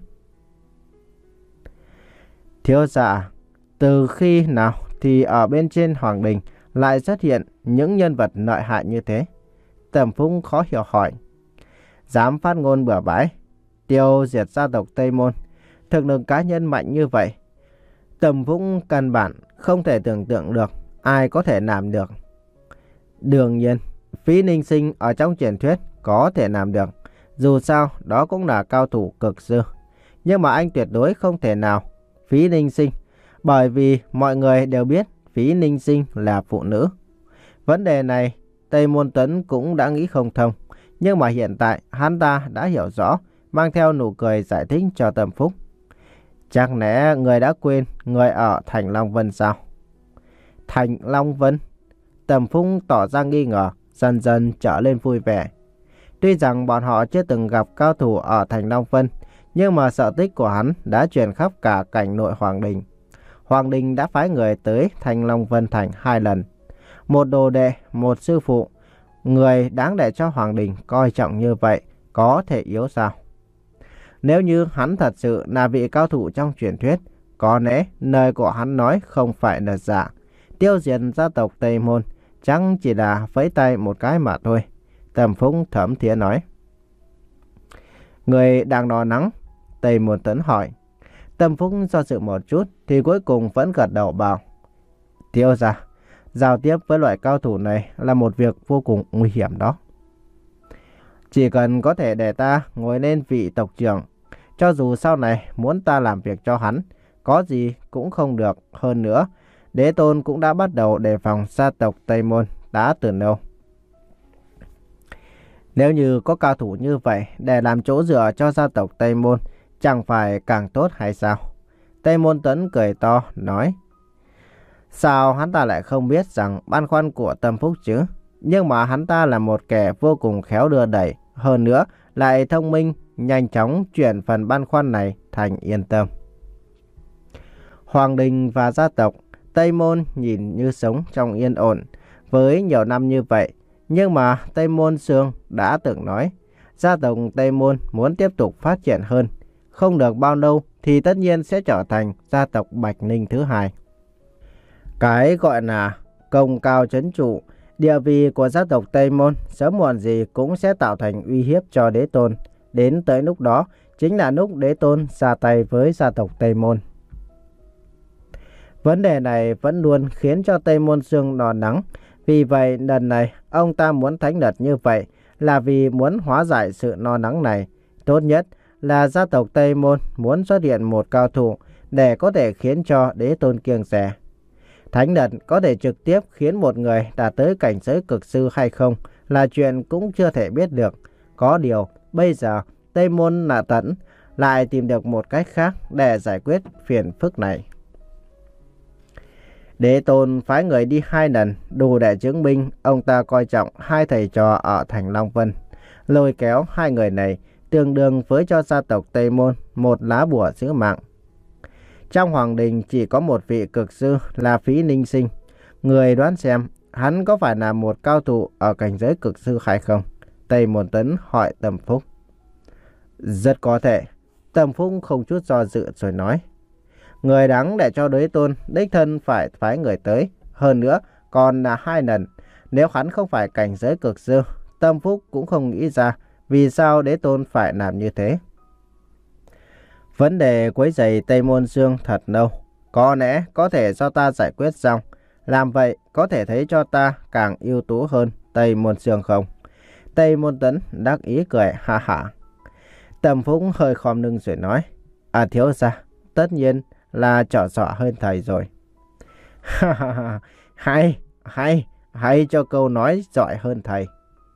Thiếu gia, từ khi nào thì ở bên trên Hoàng Đình lại xuất hiện những nhân vật lợi hại như thế? Tâm Phúc khó hiểu hỏi. Dám phát ngôn bừa bãi, tiêu diệt gia tộc Tây Môn, thực lực cá nhân mạnh như vậy, Tâm Phúc căn bản không thể tưởng tượng được ai có thể làm được. Đương nhiên, Phí Ninh Sinh ở trong truyền thuyết có thể làm được, dù sao đó cũng là cao thủ cực dư. Nhưng mà anh tuyệt đối không thể nào Phí Ninh Sinh, bởi vì mọi người đều biết Phí Ninh Sinh là phụ nữ. Vấn đề này Tây Môn Tấn cũng đã nghĩ không thông, nhưng mà hiện tại hắn ta đã hiểu rõ, mang theo nụ cười giải thích cho Tâm Phúc. Chắc lẽ người đã quên người ở Thành Long Vân sao? Thành Long Vân? Tâm Phúc tỏ ra nghi ngờ, dần dần trở lên vui vẻ. Tuy rằng bọn họ chưa từng gặp cao thủ ở Thành Long Vân, nhưng mà sự tích của hắn đã truyền khắp cả cảnh nội Hoàng Đình. Hoàng Đình đã phái người tới Thành Long Vân Thành hai lần. Một đồ đệ, một sư phụ. Người đáng để cho Hoàng Đình coi trọng như vậy có thể yếu sao? Nếu như hắn thật sự là vị cao thủ trong truyền thuyết, có lẽ lời của hắn nói không phải là giả, Tiêu diệt gia tộc Tây Môn chẳng chỉ là vẫy tay một cái mà thôi. Tầm Phúc thấm thía nói. Người đang lo lắng? Tây Môn Tấn hỏi. Tầm Phúc do dự một chút thì cuối cùng vẫn gật đầu bảo. Tiêu gia, giao tiếp với loại cao thủ này là một việc vô cùng nguy hiểm đó. Chỉ cần có thể để ta ngồi lên vị tộc trưởng, cho dù sau này muốn ta làm việc cho hắn, có gì cũng không được. Hơn nữa, Đế Tôn cũng đã bắt đầu đề phòng gia tộc Tây Môn đã từ lâu. Nếu như có cao thủ như vậy để làm chỗ dựa cho gia tộc Tây Môn, chẳng phải càng tốt hay sao? Tây Môn Tấn cười to, nói. Sao hắn ta lại không biết rằng băn khoăn của Tâm Phúc chứ? Nhưng mà hắn ta là một kẻ vô cùng khéo đưa đẩy. Hơn nữa, lại thông minh, nhanh chóng chuyển phần băn khoăn này thành yên tâm. Hoàng đình và gia tộc Tây Môn nhìn như sống trong yên ổn với nhiều năm như vậy. Nhưng mà Tây Môn Sương đã từng nói, gia tộc Tây Môn muốn tiếp tục phát triển hơn. Không được bao lâu thì tất nhiên sẽ trở thành gia tộc Bạch Ninh thứ hai. Cái gọi là công cao trấn trụ, địa vị của gia tộc Tây Môn sớm muộn gì cũng sẽ tạo thành uy hiếp cho Đế Tôn. Đến tới lúc đó, chính là lúc Đế Tôn ra tay với gia tộc Tây Môn. Vấn đề này vẫn luôn khiến cho Tây Môn Sương lo lắng. Vì vậy, lần này, ông ta muốn thánh đợt như vậy là vì muốn hóa giải sự lo lắng này. Tốt nhất là gia tộc Tây Môn muốn xuất hiện một cao thủ để có thể khiến cho Đế Tôn kiêng dè. Thánh đợt có thể trực tiếp khiến một người đạt tới cảnh giới cực sư hay không là chuyện cũng chưa thể biết được. Có điều, bây giờ Tây Môn là Tẫn lại tìm được một cách khác để giải quyết phiền phức này. Đế Tôn phái người đi hai lần đủ để chứng minh ông ta coi trọng hai thầy trò ở thành Long Vân. Lôi kéo hai người này tương đương với cho gia tộc Tây Môn một lá bùa giữ mạng. Trong hoàng đình chỉ có một vị cực sư là Phí Ninh Sinh. Người đoán xem hắn có phải là một cao thủ ở cảnh giới cực sư hay không? Tây Môn Tấn hỏi Tâm Phúc. Rất có thể. Tâm Phúc không chút do dự rồi nói. Người đáng để cho Đế Tôn đích thân phải phái người tới. Hơn nữa còn là hai lần. Nếu hắn không phải cảnh giới cực sư, Tâm Phúc cũng không nghĩ ra vì sao Đế Tôn phải làm như thế. Vấn đề quấy rầy Tây Môn Sương thật lâu. Có lẽ có thể do ta giải quyết xong. Làm vậy có thể thấy cho ta càng ưu tú hơn Tây Môn Sương không? Tây Môn Tấn đắc ý cười ha hả. Tâm Phúc hơi khom lưng rồi nói. À thiếu gia, tất nhiên là trò trò hơn thầy rồi. Ha ha ha, hay, hay, hay cho câu nói giỏi hơn thầy.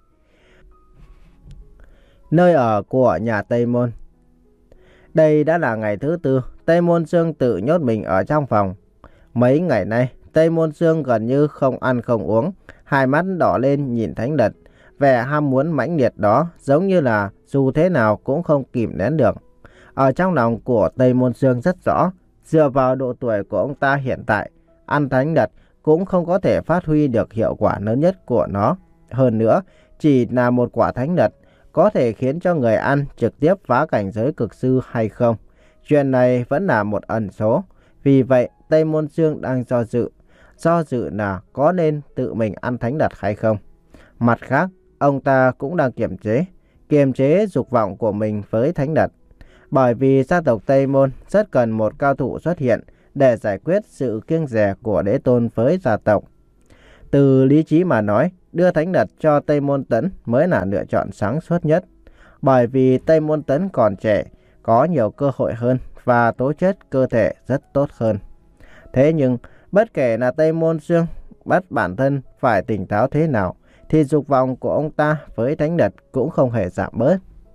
Nơi ở của nhà Tây Môn. Đây đã là ngày thứ tư, Tây Môn Sương tự nhốt mình ở trong phòng. Mấy ngày nay, Tây Môn Sương gần như không ăn không uống, hai mắt đỏ lên nhìn thánh đợt. Vẻ ham muốn mãnh liệt đó giống như là dù thế nào cũng không kìm nén được. Ở trong lòng của Tây Môn Sương rất rõ, dựa vào độ tuổi của ông ta hiện tại, ăn thánh đợt cũng không có thể phát huy được hiệu quả lớn nhất của nó. Hơn nữa, chỉ là một quả thánh đợt có thể khiến cho người ăn trực tiếp phá cảnh giới cực sư hay không. Chuyện này vẫn là một ẩn số. Vì vậy, Tây Môn Sương đang do dự. Do dự là có nên tự mình ăn thánh đợt hay không. Mặt khác, ông ta cũng đang kiềm chế. Kiềm chế dục vọng của mình với thánh đợt. Bởi vì gia tộc Tây Môn rất cần một cao thủ xuất hiện để giải quyết sự kiêng dè của Đế Tôn với gia tộc. Từ lý trí mà nói, đưa thánh đợt cho Tây Môn Tấn mới là lựa chọn sáng suốt nhất. Bởi vì Tây Môn Tấn còn trẻ, có nhiều cơ hội hơn và tố chất cơ thể rất tốt hơn. Thế nhưng, bất kể là Tây Môn Sương bắt bản thân phải tỉnh táo thế nào, thì dục vọng của ông ta với thánh đợt cũng không hề giảm bớt.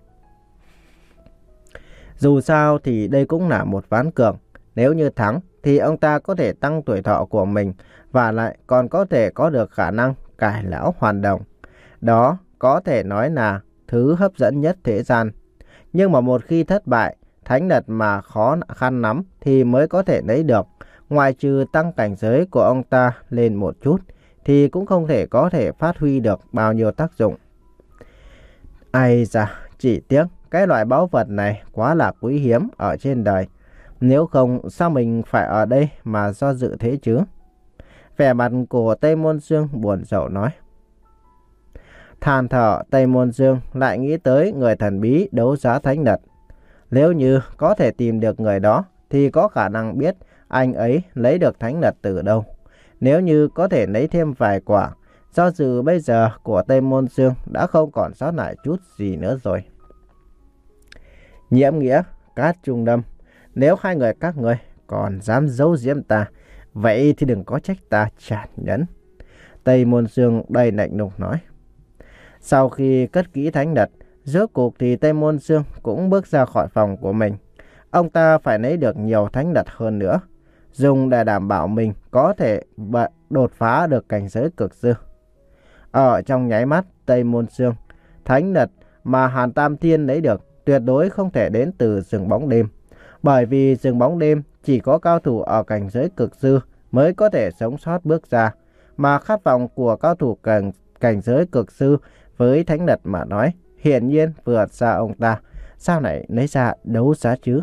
Dù sao thì đây cũng là một ván cược. Nếu như thắng thì ông ta có thể tăng tuổi thọ của mình và lại còn có thể có được khả năng cải lão hoàn đồng. Đó có thể nói là thứ hấp dẫn nhất thế gian. Nhưng mà một khi thất bại, thánh đợt mà khó khăn lắm thì mới có thể lấy được. Ngoài trừ tăng cảnh giới của ông ta lên một chút thì cũng không thể có thể phát huy được bao nhiêu tác dụng. Ai da, chỉ tiếc cái loại báu vật này quá là quý hiếm ở trên đời. Nếu không sao mình phải ở đây mà do dự thế chứ? Vẻ mặt của Tây Môn Dương buồn rầu nói. Than thở, Tây Môn Dương lại nghĩ tới người thần bí đấu giá thánh vật. Nếu như có thể tìm được người đó thì có khả năng biết anh ấy lấy được thánh vật từ đâu. Nếu như có thể lấy thêm vài quả, do dự bây giờ của Tây Môn Dương đã không còn sót lại chút gì nữa rồi. Nhiễm Nghĩa, Cát Trung Lâm, nếu hai người các ngươi còn dám giấu giếm ta, vậy thì đừng có trách ta tàn nhẫn. Tây Môn Dương đầy lạnh lùng nói. Sau khi cất kỹ thánh vật, rốt cuộc thì Tây Môn Dương cũng bước ra khỏi phòng của mình. Ông ta phải lấy được nhiều thánh vật hơn nữa, dùng để đảm bảo mình có thể đột phá được cảnh giới cực sư. Ở trong nháy mắt Tây Môn Dương, thánh vật mà Hàn Tam Thiên lấy được tuyệt đối không thể đến từ rừng bóng đêm. Bởi vì rừng bóng đêm chỉ có cao thủ ở cảnh giới cực sư mới có thể sống sót bước ra. Mà khát vọng của cao thủ cảnh, cảnh giới cực sư với thánh vật mà nói, hiển nhiên vượt xa ông ta. Sao lại lấy ra đấu giá chứ?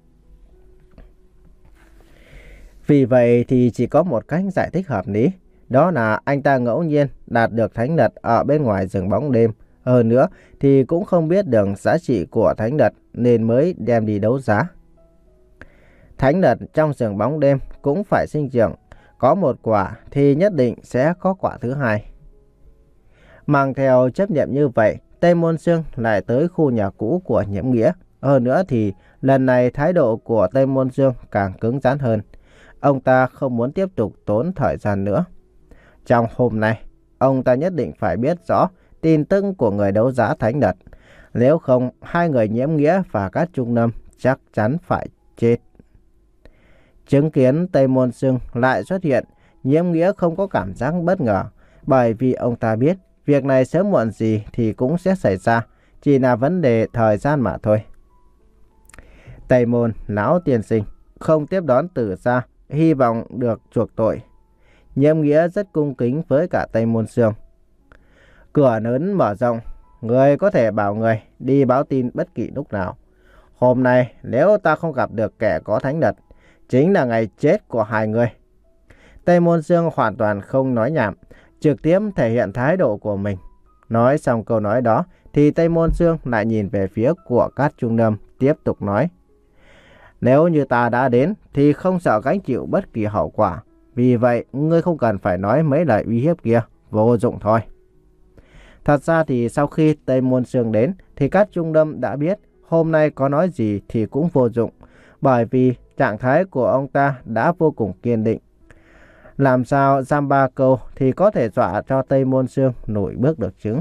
Vì vậy thì chỉ có một cách giải thích hợp lý. Đó là anh ta ngẫu nhiên đạt được thánh vật ở bên ngoài rừng bóng đêm. Hơn nữa thì cũng không biết được giá trị của thánh vật nên mới đem đi đấu giá. Thánh vật trong rừng bóng đêm cũng phải sinh trưởng. Có một quả thì nhất định sẽ có quả thứ hai. Mang theo chấp niệm như vậy, Tây Môn Dương lại tới khu nhà cũ của Nhiễm Nghĩa. Hơn nữa thì lần này thái độ của Tây Môn Dương càng cứng rắn hơn. Ông ta không muốn tiếp tục tốn thời gian nữa. Trong hôm nay, ông ta nhất định phải biết rõ tin tức của người đấu giá thánh vật. Nếu không, hai người Nhiễm Nghĩa và Cát Trung Lâm chắc chắn phải chết. Chứng kiến Tây Môn Dương lại xuất hiện, Nhiễm Nghĩa không có cảm giác bất ngờ. Bởi vì ông ta biết việc này sớm muộn gì thì cũng sẽ xảy ra. Chỉ là vấn đề thời gian mà thôi. Tây Môn lão tiên sinh không tiếp đón từ xa, hy vọng được chuộc tội. Nhiễm Nghĩa rất cung kính với cả Tây Môn Dương. Cửa lớn mở rộng, người có thể bảo người đi báo tin bất kỳ lúc nào. Hôm nay nếu ta không gặp được kẻ có thánh vật, chính là ngày chết của hai người. Tây Môn Dương hoàn toàn không nói nhảm, trực tiếp thể hiện thái độ của mình. Nói xong câu nói đó thì Tây Môn Dương lại nhìn về phía của Cát Trung Lâm, tiếp tục nói. Nếu như ta đã đến thì không sợ gánh chịu bất kỳ hậu quả. Vì vậy ngươi không cần phải nói mấy lời uy hiếp kia, vô dụng thôi. Thật ra thì sau khi Tây Môn Dương đến thì Cát Trung Lâm đã biết hôm nay có nói gì thì cũng vô dụng. Bởi vì trạng thái của ông ta đã vô cùng kiên định. Làm sao giam ba câu thì có thể dọa cho Tây Môn Dương nổi bước được chứ.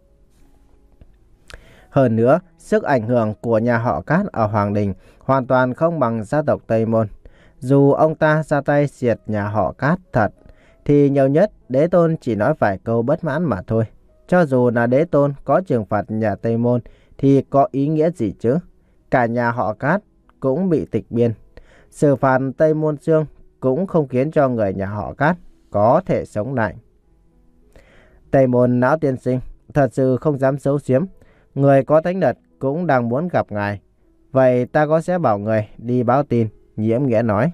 Hơn nữa, sức ảnh hưởng của nhà họ Cát ở Hoàng Đình hoàn toàn không bằng gia tộc Tây Môn. Dù ông ta ra tay diệt nhà họ Cát thật, thì nhiều nhất Đế Tôn chỉ nói vài câu bất mãn mà thôi. Cho dù là Đế Tôn có trừng phạt nhà Tây Môn thì có ý nghĩa gì chứ? Cả nhà họ Cát cũng bị tịch biên. Xử phạt Tây Môn Dương cũng không khiến cho người nhà họ Cát có thể sống lại. Tây Môn lão tiên sinh thật sự không dám giấu giếm. Người có thánh vật cũng đang muốn gặp ngài. Vậy ta có sẽ bảo người đi báo tin. Nhiễm Nghĩa nói.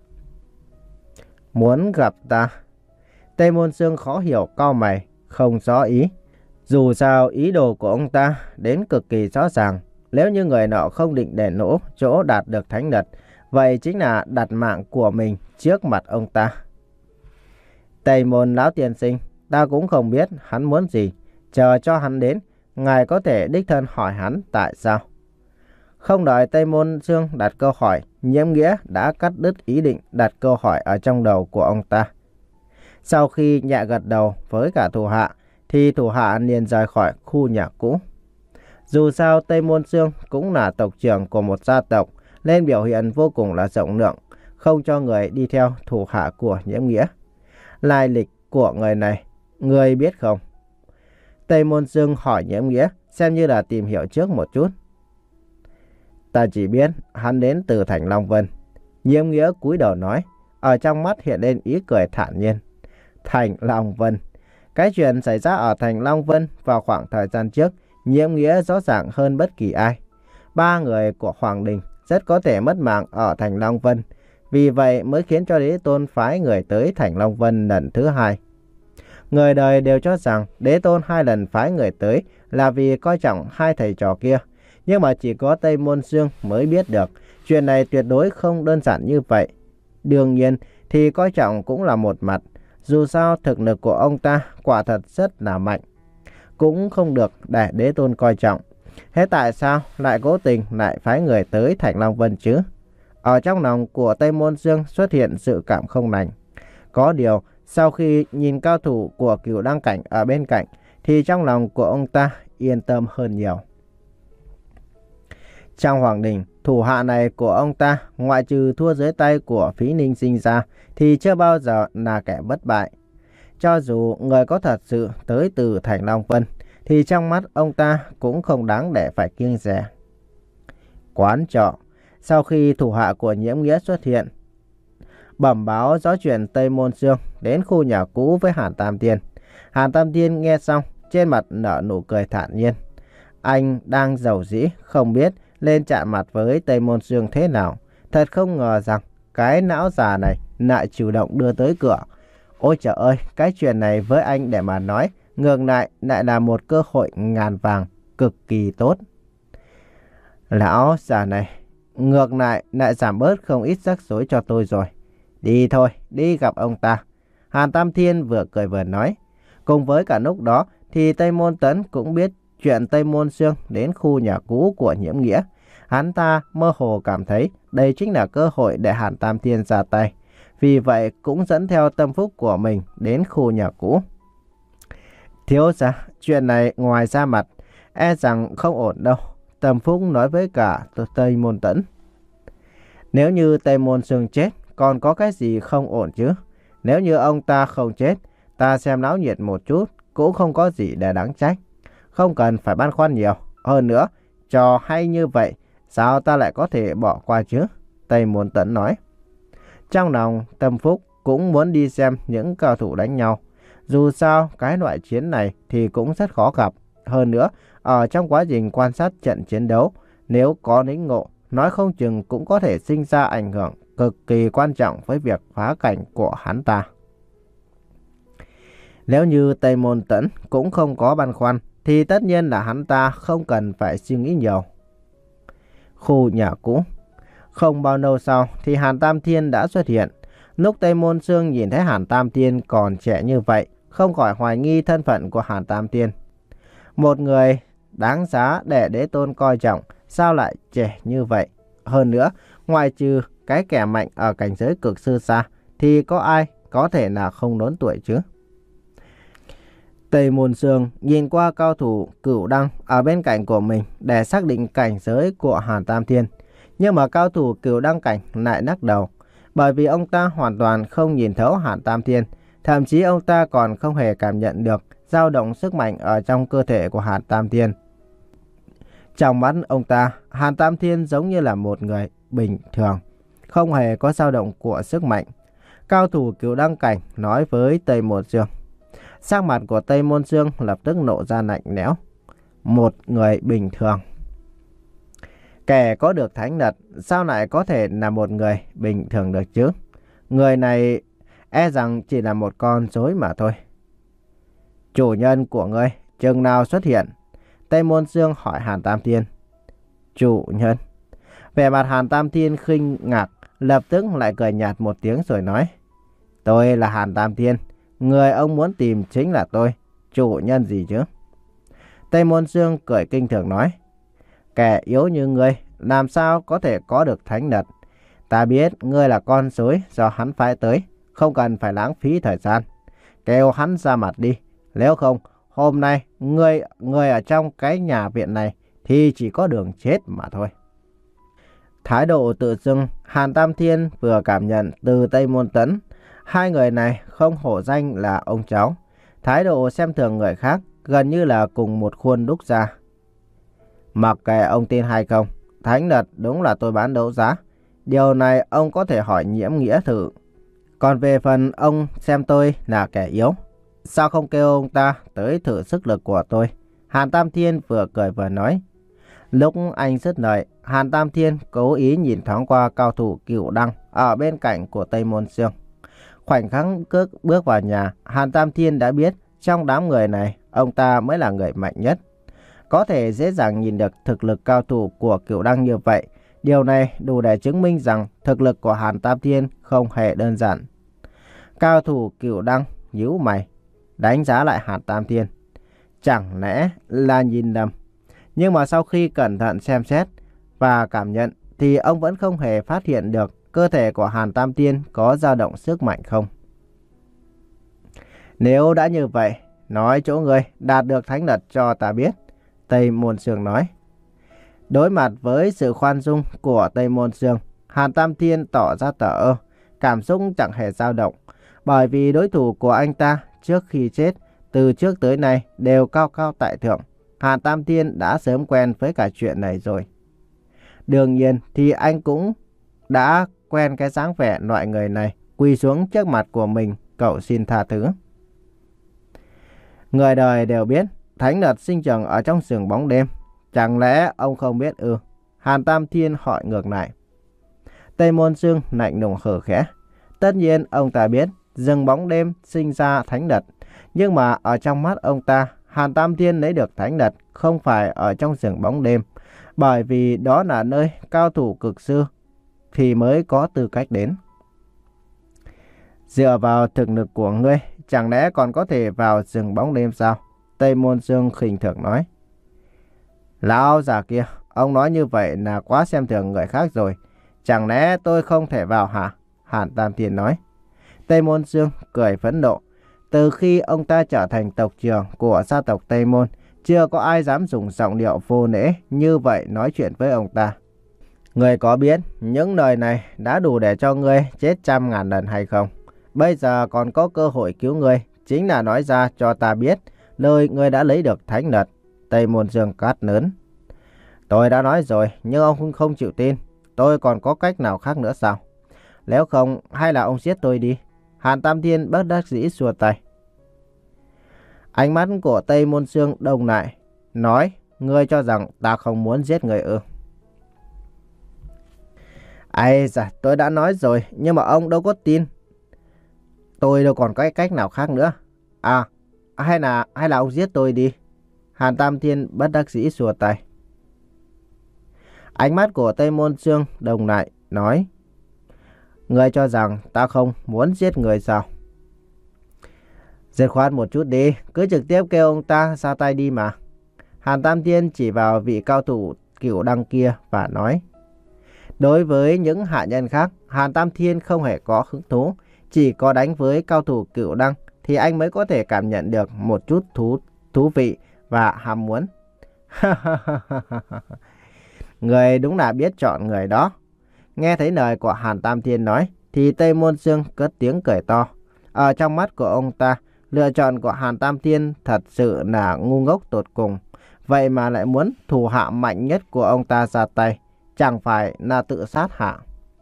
Muốn gặp ta? Tây Môn Dương khó hiểu cau mày, không rõ ý. Dù sao ý đồ của ông ta đến cực kỳ rõ ràng. Nếu như người nọ không định để nỗ chỗ đạt được thánh vật, vậy chính là đặt mạng của mình trước mặt ông ta. Tây Môn lão tiên sinh, ta cũng không biết hắn muốn gì. Chờ cho hắn đến, ngài có thể đích thân hỏi hắn tại sao. Không đợi Tây Môn Dương đặt câu hỏi, Nhiễm Nghĩa đã cắt đứt ý định đặt câu hỏi ở trong đầu của ông ta. Sau khi nhẹ gật đầu với cả thủ hạ, thì thủ hạ liền rời khỏi khu nhà cũ. Dù sao Tây Môn Dương cũng là tộc trưởng của một gia tộc, nên biểu hiện vô cùng là rộng lượng, không cho người đi theo thủ hạ của Nhiễm Nghĩa. Lai lịch của người này, người biết không? Tây Môn Dương hỏi Nhiễm Nghĩa, xem như là tìm hiểu trước một chút. Ta chỉ biết hắn đến từ thành Long Vân. Nhiễm Nghĩa cúi đầu nói, ở trong mắt hiện lên ý cười thản nhiên. Thành Long Vân. Cái chuyện xảy ra ở thành Long Vân vào khoảng thời gian trước, Nhiễm Nghĩa rõ ràng hơn bất kỳ ai. Ba người của Hoàng Đình rất có thể mất mạng ở thành Long Vân. vì vậy mới khiến cho Đế Tôn phái người tới Thành Long Vân lần thứ hai. Người đời đều cho rằng Đế Tôn hai lần phái người tới là vì coi trọng hai thầy trò kia. Nhưng mà chỉ có Tây Môn Dương mới biết được chuyện này tuyệt đối không đơn giản như vậy. Đương nhiên thì coi trọng cũng là một mặt. Dù sao thực lực của ông ta quả thật rất là mạnh, cũng không được để Đế Tôn coi trọng. Thế tại sao lại cố tình lại phái người tới Thành Long Vân chứ? Ở trong lòng của Tây Môn Dương xuất hiện sự cảm không lành. Có điều sau khi nhìn cao thủ của Cửu Đăng Cảnh ở bên cạnh thì trong lòng của ông ta yên tâm hơn nhiều. Trong Hoàng Đình, thủ hạ này của ông ta ngoại trừ thua dưới tay của Phí Ninh Sinh ra thì chưa bao giờ là kẻ bất bại. Cho dù người có thật sự tới từ Thành Long Vân thì trong mắt ông ta cũng không đáng để phải kiêng dè. Quán trọ. Sau khi thủ hạ của Nhiễm Nghĩa xuất hiện, bẩm báo rõ chuyện Tây Môn Dương đến khu nhà cũ với Hàn Tam Tiên. Hàn Tam Tiên nghe xong, trên mặt nở nụ cười thản nhiên. Anh đang giàu dĩ, không biết lên chạm mặt với Tây Môn Dương thế nào. Thật không ngờ rằng cái não già này lại chủ động đưa tới cửa. Ôi trời ơi, cái chuyện này với anh để mà nói, ngược lại lại là một cơ hội ngàn vàng, cực kỳ tốt. Lão già này, ngược lại lại giảm bớt không ít rắc rối cho tôi rồi. Đi thôi, đi gặp ông ta. Hàn Tam Thiên vừa cười vừa nói. Cùng với cả lúc đó thì Tây Môn Tấn cũng biết chuyện Tây Môn Dương đến khu nhà cũ của Nhiễm Nghĩa. Hắn ta mơ hồ cảm thấy đây chính là cơ hội để Hàn Tam Thiên ra tay. Vì vậy cũng dẫn theo tâm phúc của mình đến khu nhà cũ. Thiếu gia, chuyện này ngoài ra mặt, e rằng không ổn đâu. Tâm phúc nói với cả Tây Môn Tấn. Nếu như Tây Môn Dương chết, còn có cái gì không ổn chứ? Nếu như ông ta không chết, ta xem náo nhiệt một chút, cũng không có gì để đáng trách. Không cần phải băn khoăn nhiều. Hơn nữa, trò hay như vậy, sao ta lại có thể bỏ qua chứ? Tây Môn Tấn nói. Trong lòng, Tâm Phúc cũng muốn đi xem những cao thủ đánh nhau. Dù sao, cái loại chiến này thì cũng rất khó gặp. Hơn nữa, ở trong quá trình quan sát trận chiến đấu, nếu có lĩnh ngộ, nói không chừng cũng có thể sinh ra ảnh hưởng cực kỳ quan trọng với việc phá cảnh của hắn ta. Nếu như Tây Môn Tấn cũng không có băn khoăn, thì tất nhiên là hắn ta không cần phải suy nghĩ nhiều. Khu nhà cũ. Không bao lâu sau thì Hàn Tam Thiên đã xuất hiện. Lúc Tây Môn Dương nhìn thấy Hàn Tam Thiên còn trẻ như vậy, không khỏi hoài nghi thân phận của Hàn Tam Thiên. Một người đáng giá để Đế Tôn coi trọng, sao lại trẻ như vậy? Hơn nữa, ngoài trừ cái kẻ mạnh ở cảnh giới cực sư xa, thì có ai có thể là không lớn tuổi chứ? Tây Môn Dương nhìn qua cao thủ Cửu Đăng ở bên cạnh của mình để xác định cảnh giới của Hàn Tam Thiên. Nhưng mà cao thủ Cửu Đăng cảnh lại lắc đầu, bởi vì ông ta hoàn toàn không nhìn thấu Hàn Tam Thiên. Thậm chí ông ta còn không hề cảm nhận được dao động sức mạnh ở trong cơ thể của Hàn Tam Thiên. Trong mắt ông ta, Hàn Tam Thiên giống như là một người bình thường, không hề có dao động của sức mạnh. Cao thủ Cửu Đăng cảnh nói với Tây Môn Dương. Sắc mặt của Tây Môn Dương lập tức nộ ra lạnh lẽo. Một người bình thường. Kẻ có được thánh lực sao lại có thể là một người bình thường được chứ? Người này e rằng chỉ là một con rối mà thôi. Chủ nhân của ngươi chừng nào xuất hiện? Tây Môn Dương hỏi Hàn Tam Thiên. Chủ nhân? Vẻ mặt Hàn Tam Thiên khinh ngạc, lập tức lại cười nhạt một tiếng rồi nói. Tôi là Hàn Tam Thiên, người ông muốn tìm chính là tôi. Chủ nhân gì chứ? Tây Môn Dương cười kinh thường nói. Kẻ yếu như ngươi làm sao có thể có được thánh lực? Ta biết ngươi là con rối do hắn phái tới, không cần phải lãng phí thời gian. Kêu hắn ra mặt đi, nếu không hôm nay ngươi ngươi ở trong cái nhà viện này thì chỉ có đường chết mà thôi. Thái độ tự dưng Hàn Tam Thiên vừa cảm nhận từ Tây Môn Tấn. Hai người này không hổ danh là ông cháu. Thái độ xem thường người khác gần như là cùng một khuôn đúc ra. Mặc kệ ông tin hay không, thánh lực đúng là tôi bán đấu giá. Điều này ông có thể hỏi Nhiễm Nghĩa thử. Còn về phần ông xem tôi là kẻ yếu, sao không kêu ông ta tới thử sức lực của tôi? Hàn Tam Thiên vừa cười vừa nói. Lúc anh dứt lời, Hàn Tam Thiên cố ý nhìn thoáng qua cao thủ Cửu Đăng ở bên cạnh của Tây Môn Xương. Khoảnh khắc cước bước vào nhà, Hàn Tam Thiên đã biết trong đám người này, ông ta mới là người mạnh nhất. Có thể dễ dàng nhìn được thực lực cao thủ của Cửu Đăng như vậy. Điều này đủ để chứng minh rằng thực lực của Hàn Tam Thiên không hề đơn giản. Cao thủ Cửu Đăng nhíu mày, đánh giá lại Hàn Tam Thiên. Chẳng lẽ là nhìn lầm? Nhưng mà sau khi cẩn thận xem xét và cảm nhận thì ông vẫn không hề phát hiện được cơ thể của Hàn Tam Thiên có dao động sức mạnh không. Nếu đã như vậy, nói chỗ ngươi đạt được thánh lực cho ta biết, Tây Môn Xương nói. Đối mặt với sự khoan dung của Tây Môn Xương, Hàn Tam Thiên tỏ ra thờ ơ, cảm xúc chẳng hề dao động, bởi vì đối thủ của anh ta trước khi chết từ trước tới nay đều cao cao tại thượng. Hàn Tam Thiên đã sớm quen với cả chuyện này rồi. Đương nhiên thì anh cũng đã quen cái dáng vẻ loại người này quỳ xuống trước mặt của mình cầu xin tha thứ. Người đời đều biết thánh lực sinh trưởng ở trong rừng bóng đêm. Chẳng lẽ ông không biết ư? Hàn Tam Thiên hỏi ngược lại. Tây Môn Xương lạnh lùng hừ khẽ. Tất nhiên ông ta biết rừng bóng đêm sinh ra thánh lực. Nhưng mà ở trong mắt ông ta, Hàn Tam Thiên lấy được thánh lực không phải ở trong rừng bóng đêm. Bởi vì đó là nơi cao thủ cực sư thì mới có tư cách đến. Dựa vào thực lực của ngươi, chẳng lẽ còn có thể vào rừng bóng đêm sao? Tây Môn Xương khinh thường nói. Lão già kia, ông nói như vậy là quá xem thường người khác rồi. Chẳng lẽ tôi không thể vào hả? Hàn Tam Thiên nói. Tây Môn Xương cười phẫn nộ. Từ khi ông ta trở thành tộc trưởng của gia tộc Tây Môn, chưa có ai dám dùng giọng điệu vô lễ như vậy nói chuyện với ông ta. Ngươi có biết những lời này đã đủ để cho ngươi chết trăm ngàn lần hay không? Bây giờ còn có cơ hội cứu ngươi, chính là nói ra cho ta biết nơi ngươi đã lấy được thánh lực. Tây Môn Dương cát lớn. Tôi đã nói rồi, nhưng ông không, không chịu tin. Tôi còn có cách nào khác nữa sao? Nếu không, hay là ông giết tôi đi. Hàn Tam Thiên bất đắc dĩ xua tay. Ánh mắt của Tây Môn Dương đông lại, nói, ngươi cho rằng ta không muốn giết người ư? Ây da, tôi đã nói rồi, nhưng mà ông đâu có tin. Tôi đâu còn có cách nào khác nữa. À, hay là, hay là ông giết tôi đi. Hàn Tam Thiên bất đắc dĩ xua tay. Ánh mắt của Tây Môn Dương đông lại, nói, ngươi cho rằng ta không muốn giết người sao? Dứt khoát một chút đi, cứ trực tiếp kêu ông ta ra tay đi mà. Hàn Tam Thiên chỉ vào vị cao thủ Cửu Đăng kia và nói. Đối với những hạ nhân khác, Hàn Tam Thiên không hề có hứng thú. Chỉ có đánh với cao thủ Cửu Đăng thì anh mới có thể cảm nhận được một chút thú, thú vị và ham muốn. Người đúng là biết chọn người đó. Nghe thấy lời của Hàn Tam Thiên nói thì Tây Môn Dương cất tiếng cười to. Ở trong mắt của ông ta, lựa chọn của Hàn Tam Thiên thật sự là ngu ngốc tột cùng. Vậy mà lại muốn thủ hạ mạnh nhất của ông ta ra tay. Chẳng phải là tự sát hả?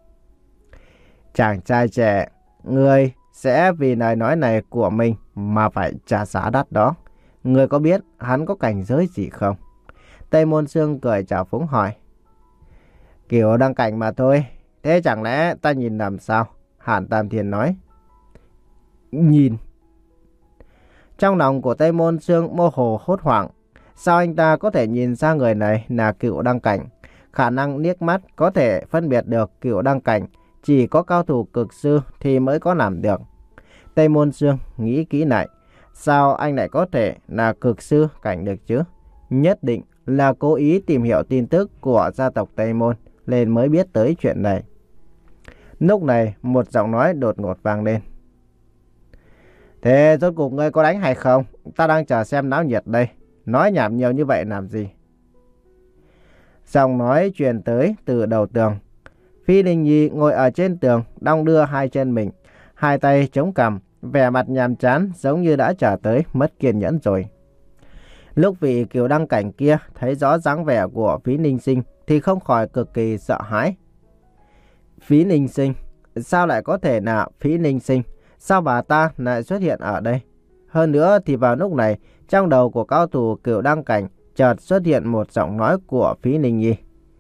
Chàng trai trẻ, người sẽ vì lời nói này của mình mà phải trả giá đắt đó. Người có biết hắn có cảnh giới gì không? Tây Môn Dương cười trào phúng hỏi. Kiểu đăng cảnh mà thôi. Thế chẳng lẽ ta nhìn làm sao? Hàn Tam Thiên nói. Nhìn. Trong lòng của Tây Môn Dương mơ hồ hốt hoảng. Sao anh ta có thể nhìn ra người này là cựu đăng cảnh? Khả năng liếc mắt có thể phân biệt được cựu đăng cảnh chỉ có cao thủ cực sư thì mới có làm được. Tây Môn Dương nghĩ kỹ lại. Sao anh lại có thể là cực sư cảnh được chứ? Nhất định là cố ý tìm hiểu tin tức của gia tộc Tây Môn nên mới biết tới chuyện này. Lúc này một giọng nói đột ngột vang lên. Thế rốt cuộc ngươi có đánh hay không? Ta đang chờ xem náo nhiệt đây. Nói nhảm nhiều như vậy làm gì? Giọng nói truyền tới từ đầu tường. Phi Linh Nhi ngồi ở trên tường, đong đưa hai chân mình, hai tay chống cằm, vẻ mặt nhàm chán giống như đã trở tới mất kiên nhẫn rồi. Lúc vị Kiều Đăng Cảnh kia thấy rõ dáng vẻ của Phí Ninh Sinh thì không khỏi cực kỳ sợ hãi. Phí Ninh Sinh? Sao lại có thể là Phí Ninh Sinh? Sao bà ta lại xuất hiện ở đây? Hơn nữa thì vào lúc này, trong đầu của cao thủ Kiều Đăng Cảnh chợt xuất hiện một giọng nói của Phí Ninh Nhi.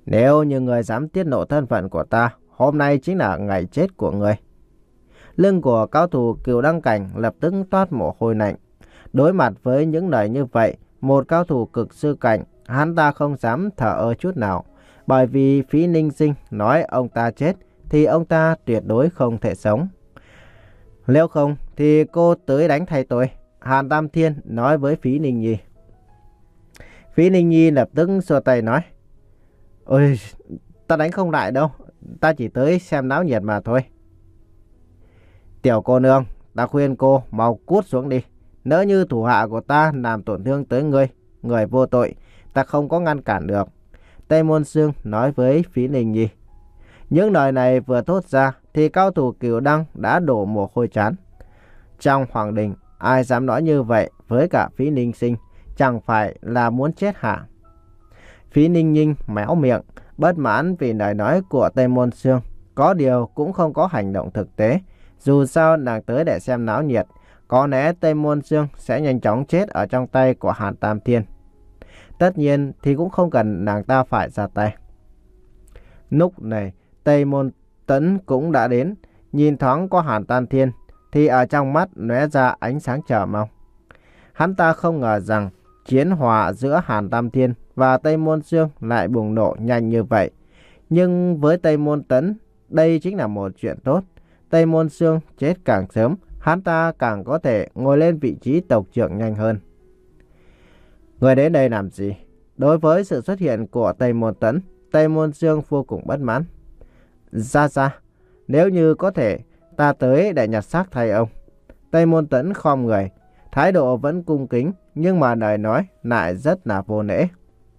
Nếu như người dám tiết lộ thân phận của ta, hôm nay chính là ngày chết của người. Lưng của cao thủ Cửu Đăng Cảnh lập tức toát mồ hôi lạnh. Đối mặt với những lời như vậy, một cao thủ cực sư cảnh, hắn ta không dám thở ơ chút nào. Bởi vì Phí Ninh Sinh nói ông ta chết, thì ông ta tuyệt đối không thể sống. Nếu không, thì cô tới đánh thay tôi. Hàn Tam Thiên nói với Phí Ninh Nhi. Phí Ninh Nhi lập tức xua tay nói. Ôi, ta đánh không lại đâu. Ta chỉ tới xem náo nhiệt mà thôi. Tiểu cô nương, ta khuyên cô mau cút xuống đi. Nếu như thủ hạ của ta làm tổn thương tới ngươi, người vô tội, ta không có ngăn cản được. Tây Môn Xương nói với Phí Ninh Nhi. Những lời này vừa thốt ra thì cao thủ Cửu Đăng đã đổ mồ hôi trán. Trong hoàng đình, ai dám nói như vậy với cả Phí Ninh Sinh, chẳng phải là muốn chết hả? Phí Ninh Ninh méo miệng, bất mãn vì lời nói của Tây Môn Xương, có điều cũng không có hành động thực tế. Dù sao nàng tới để xem náo nhiệt, có lẽ Tây Môn Xương sẽ nhanh chóng chết ở trong tay của Hàn Tam Thiên. Tất nhiên thì cũng không cần nàng ta phải ra tay. Lúc này Tây Môn Tấn cũng đã đến, nhìn thoáng qua Hàn Tam Thiên thì ở trong mắt lóe ra ánh sáng chờ mong. Hắn ta không ngờ rằng chiến hòa giữa Hàn Tam Thiên và Tây Môn Xương lại bùng nổ nhanh như vậy. Nhưng với Tây Môn Tấn, đây chính là một chuyện tốt. Tây Môn Xương chết càng sớm, hắn ta càng có thể ngồi lên vị trí tộc trưởng nhanh hơn. Người đến đây làm gì? Đối với sự xuất hiện của Tây Môn Tấn, Tây Môn Xương vô cùng bất mãn. Ra ra, nếu như có thể, ta tới để nhặt xác thay ông. Tây Môn Tấn khom người, thái độ vẫn cung kính, nhưng mà lời nói lại rất là vô lễ.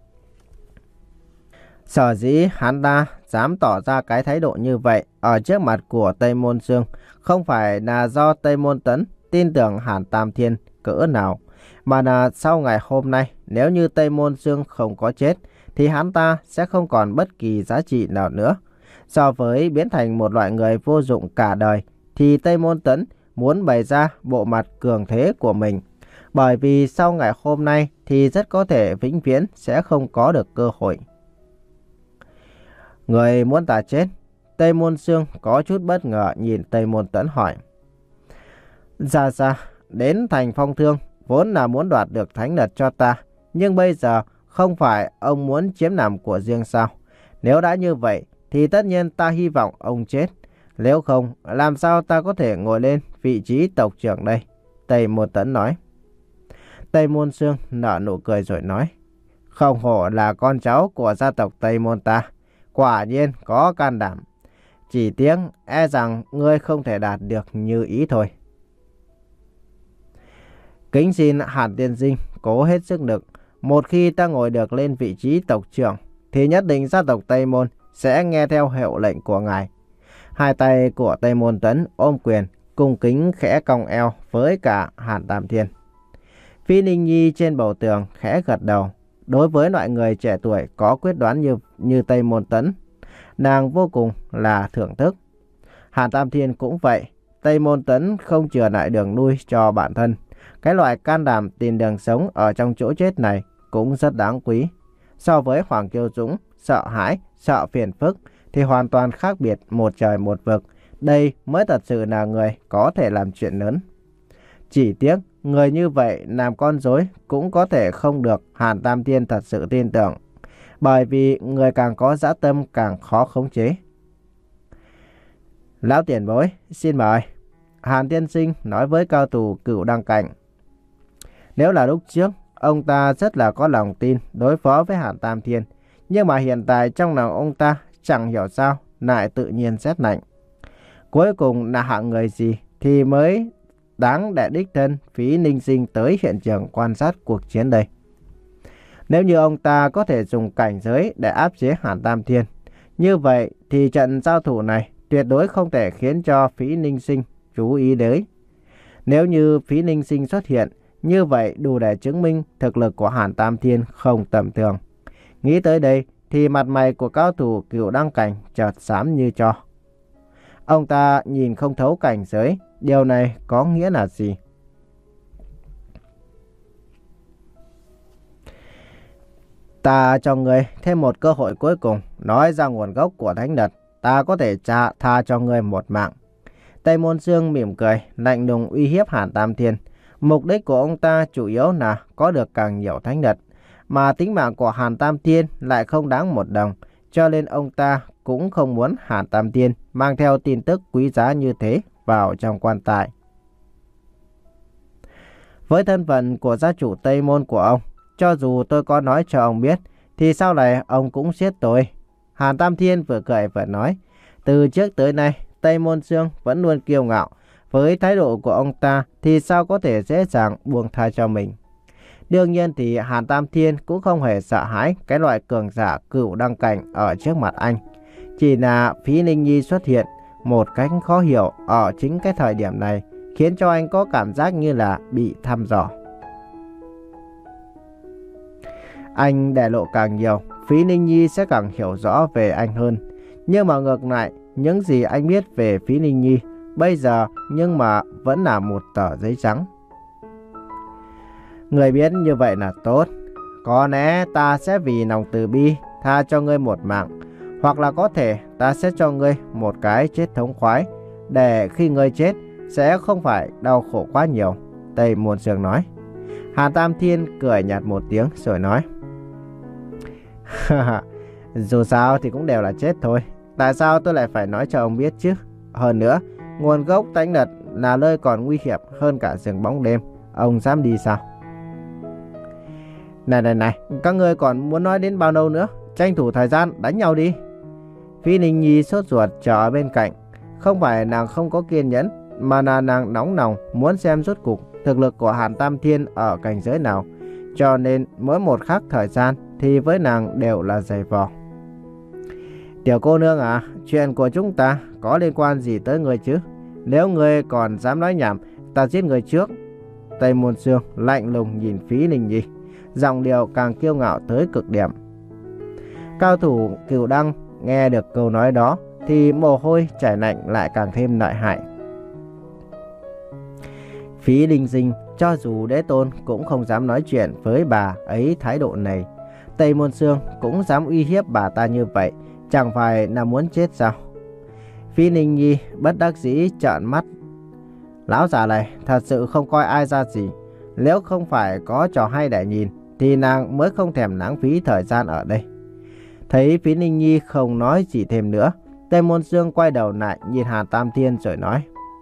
Sở dĩ hắn ta dám tỏ ra cái thái độ như vậy ở trước mặt của Tây Môn Xương, không phải là do Tây Môn Tấn tin tưởng Hàn Tam Thiên cỡ nào, mà là sau ngày hôm nay, nếu như Tây Môn Xương không có chết, thì hắn ta sẽ không còn bất kỳ giá trị nào nữa. So với biến thành một loại người vô dụng cả đời, thì Tây Môn Tấn muốn bày ra bộ mặt cường thế của mình. Bởi vì sau ngày hôm nay thì rất có thể vĩnh viễn sẽ không có được cơ hội. Người muốn ta chết? Tây Môn Xương có chút bất ngờ nhìn Tây Môn Tấn hỏi. Dạ dạ, đến thành Phong Thương vốn là muốn đoạt được thánh lực cho ta, nhưng bây giờ không phải ông muốn chiếm làm của riêng sao? Nếu đã như vậy thì tất nhiên ta hy vọng ông chết. Nếu không, làm sao ta có thể ngồi lên vị trí tộc trưởng đây? Tây Môn Tấn nói. Tây Môn Xương nở nụ cười rồi nói. Không hổ là con cháu của gia tộc Tây Môn ta. Quả nhiên có can đảm. Chỉ tiếc e rằng ngươi không thể đạt được như ý thôi. Kính xin Hàn tiên sinh cố hết sức lực. Một khi ta ngồi được lên vị trí tộc trưởng, thì nhất định gia tộc Tây Môn sẽ nghe theo hiệu lệnh của ngài. Hai tay của Tây Môn Tấn ôm quyền, cung kính khẽ cong eo với cả Hàn Tam Thiên. Phi Ninh Nhi trên bầu tường khẽ gật đầu. Đối với loại người trẻ tuổi có quyết đoán như, như Tây Môn Tấn, nàng vô cùng là thưởng thức. Hàn Tam Thiên cũng vậy. Tây Môn Tấn không chừa lại đường lui cho bản thân. Cái loại can đảm tìm đường sống ở trong chỗ chết này cũng rất đáng quý. So với Hoàng Kiêu Dũng, sợ hãi, sợ phiền phức thì hoàn toàn khác biệt một trời một vực. Đây mới thật sự là người có thể làm chuyện lớn. Chỉ tiếc, người như vậy làm con rối cũng có thể không được Hàn Tam Thiên thật sự tin tưởng. Bởi vì người càng có dã tâm càng khó khống chế. Lão tiền bối, xin mời. Hàn tiên sinh nói với cao thủ Cửu Đăng Cảnh. Nếu là lúc trước, ông ta rất là có lòng tin đối phó với Hàn Tam Thiên. Nhưng mà hiện tại trong lòng ông ta chẳng hiểu sao lại tự nhiên rét lạnh. Cuối cùng là hạng người gì thì mới đáng để đích thân Phí Ninh Sinh tới hiện trường quan sát cuộc chiến đây. Nếu như ông ta có thể dùng cảnh giới để áp chế Hàn Tam Thiên, như vậy thì trận giao thủ này tuyệt đối không thể khiến cho Phí Ninh Sinh chú ý đến. Nếu như Phí Ninh Sinh xuất hiện, như vậy đủ để chứng minh thực lực của Hàn Tam Thiên không tầm thường. Nghĩ tới đây thì mặt mày của cao thủ Cửu Đăng Cảnh chợt xám như tro. Ông ta nhìn không thấu cảnh giới, điều này có nghĩa là gì? Ta cho ngươi thêm một cơ hội cuối cùng nói ra nguồn gốc của thánh vật. Ta có thể trả tha cho ngươi một mạng. Tây Môn Dương mỉm cười, lạnh lùng uy hiếp Hàn Tam Thiên. Mục đích của ông ta chủ yếu là có được càng nhiều thánh vật, mà tính mạng của Hàn Tam Thiên lại không đáng một đồng, cho nên ông ta cũng không muốn Hàn Tam Thiên mang theo tin tức quý giá như thế vào trong quan tài. Với thân phận của gia chủ Tây Môn của ông, cho dù tôi có nói cho ông biết, thì sau này ông cũng giết tôi. Hàn Tam Thiên vừa cười vừa nói, từ trước tới nay, Tây Môn Dương vẫn luôn kiêu ngạo. Với thái độ của ông ta thì sao có thể dễ dàng buông tha cho mình. Đương nhiên thì Hàn Tam Thiên cũng không hề sợ hãi cái loại cường giả cửu đăng cảnh ở trước mặt anh. Chỉ là Phí Ninh Nhi xuất hiện một cách khó hiểu ở chính cái thời điểm này, khiến cho anh có cảm giác như là bị thăm dò. Anh để lộ càng nhiều, Phí Ninh Nhi sẽ càng hiểu rõ về anh hơn. Nhưng mà ngược lại, những gì anh biết về Phí Ninh Nhi bây giờ nhưng mà vẫn là một tờ giấy trắng. Người biết như vậy là tốt. Có lẽ ta sẽ vì lòng từ bi tha cho ngươi một mạng, hoặc là có thể ta sẽ cho ngươi một cái chết thống khoái, để khi ngươi chết sẽ không phải đau khổ quá nhiều. Tây Môn Dương nói. Hàn Tam Thiên cười nhạt một tiếng rồi nói, dù sao thì cũng đều là chết thôi. Tại sao tôi lại phải nói cho ông biết chứ? Hơn nữa, nguồn gốc thánh vật là nơi còn nguy hiểm hơn cả rừng bóng đêm. Ông dám đi sao? Này này này, các ngươi còn muốn nói đến bao lâu nữa? Tranh thủ thời gian đánh nhau đi. Phí Ninh Nhi sốt ruột chờ ở bên cạnh. Không phải nàng không có kiên nhẫn, mà là nàng nóng lòng muốn xem rốt cục thực lực của Hàn Tam Thiên ở cảnh giới nào. Cho nên mỗi một khắc thời gian thì với nàng đều là dày vò. Tiểu cô nương à, chuyện của chúng ta có liên quan gì tới người chứ? Nếu người còn dám nói nhảm, ta giết người trước. Tây Môn Dương lạnh lùng nhìn Phí Ninh Nhi, giọng điệu càng kiêu ngạo tới cực điểm. Cao thủ Cửu Đăng nghe được câu nói đó thì mồ hôi chảy lạnh lại càng thêm lợi hại. Phí Ninh Dinh cho dù đế tôn cũng không dám nói chuyện với bà ấy thái độ này. Tây Môn Dương cũng dám uy hiếp bà ta như vậy, chẳng phải là muốn chết sao? Phí Ninh Nhi bất đắc dĩ trợn mắt. Lão già này thật sự không coi ai ra gì. Nếu không phải có trò hay để nhìn thì nàng mới không thèm lãng phí thời gian ở đây. Thấy Phí Ninh Nhi không nói gì thêm nữa, Tây Môn Dương quay đầu lại nhìn Hàn Tam Thiên rồi nói,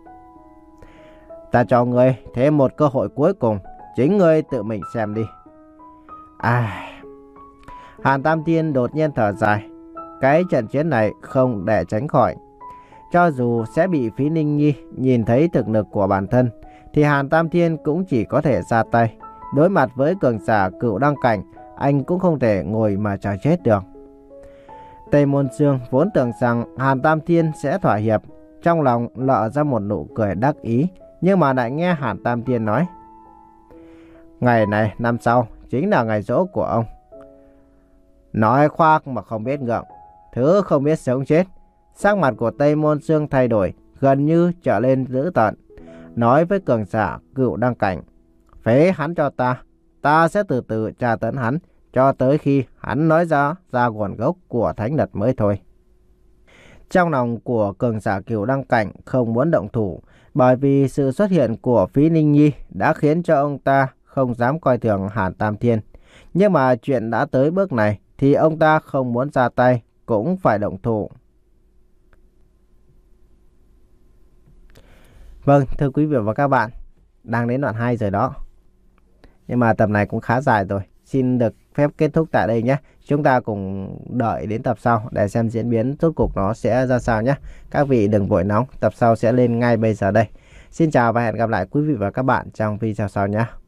ta cho ngươi thêm một cơ hội cuối cùng, chính ngươi tự mình xem đi. À... Hàn Tam Thiên đột nhiên thở dài. Cái trận chiến này không để tránh khỏi. Cho dù sẽ bị Phí Ninh Nhi nhìn thấy thực lực của bản thân, thì Hàn Tam Thiên cũng chỉ có thể ra tay. Đối mặt với cường giả cửu đăng cảnh, anh cũng không thể ngồi mà chờ chết được. Tây Môn Dương vốn tưởng rằng Hàn Tam Thiên sẽ thỏa hiệp, trong lòng lợ ra một nụ cười đắc ý, nhưng mà lại nghe Hàn Tam Thiên nói, ngày này năm sau chính là ngày giỗ của ông. Nói khoác mà không biết ngượng, thứ không biết sống chết. Sắc mặt của Tây Môn Dương thay đổi, gần như trở lên dữ tợn, nói với cường giả cửu đăng cảnh, phế hắn cho ta, ta sẽ từ từ tra tấn hắn, cho tới khi hắn nói ra ra nguồn gốc của thánh vật mới thôi. Trong lòng của cường giả cửu đăng cảnh không muốn động thủ, bởi vì sự xuất hiện của Phí Ninh Nhi đã khiến cho ông ta không dám coi thường Hàn Tam Thiên. Nhưng mà chuyện đã tới bước này thì ông ta không muốn ra tay cũng phải động thủ. Vâng, thưa quý vị và các bạn, đang đến đoạn hai rồi đó. Nhưng mà tập này cũng khá dài rồi. Xin được phép kết thúc tại đây nhé. Chúng ta cùng đợi đến tập sau để xem diễn biến rốt cuộc nó sẽ ra sao nhé. Các vị đừng vội nóng, tập sau sẽ lên ngay bây giờ đây. Xin chào và hẹn gặp lại quý vị và các bạn trong video sau nhé.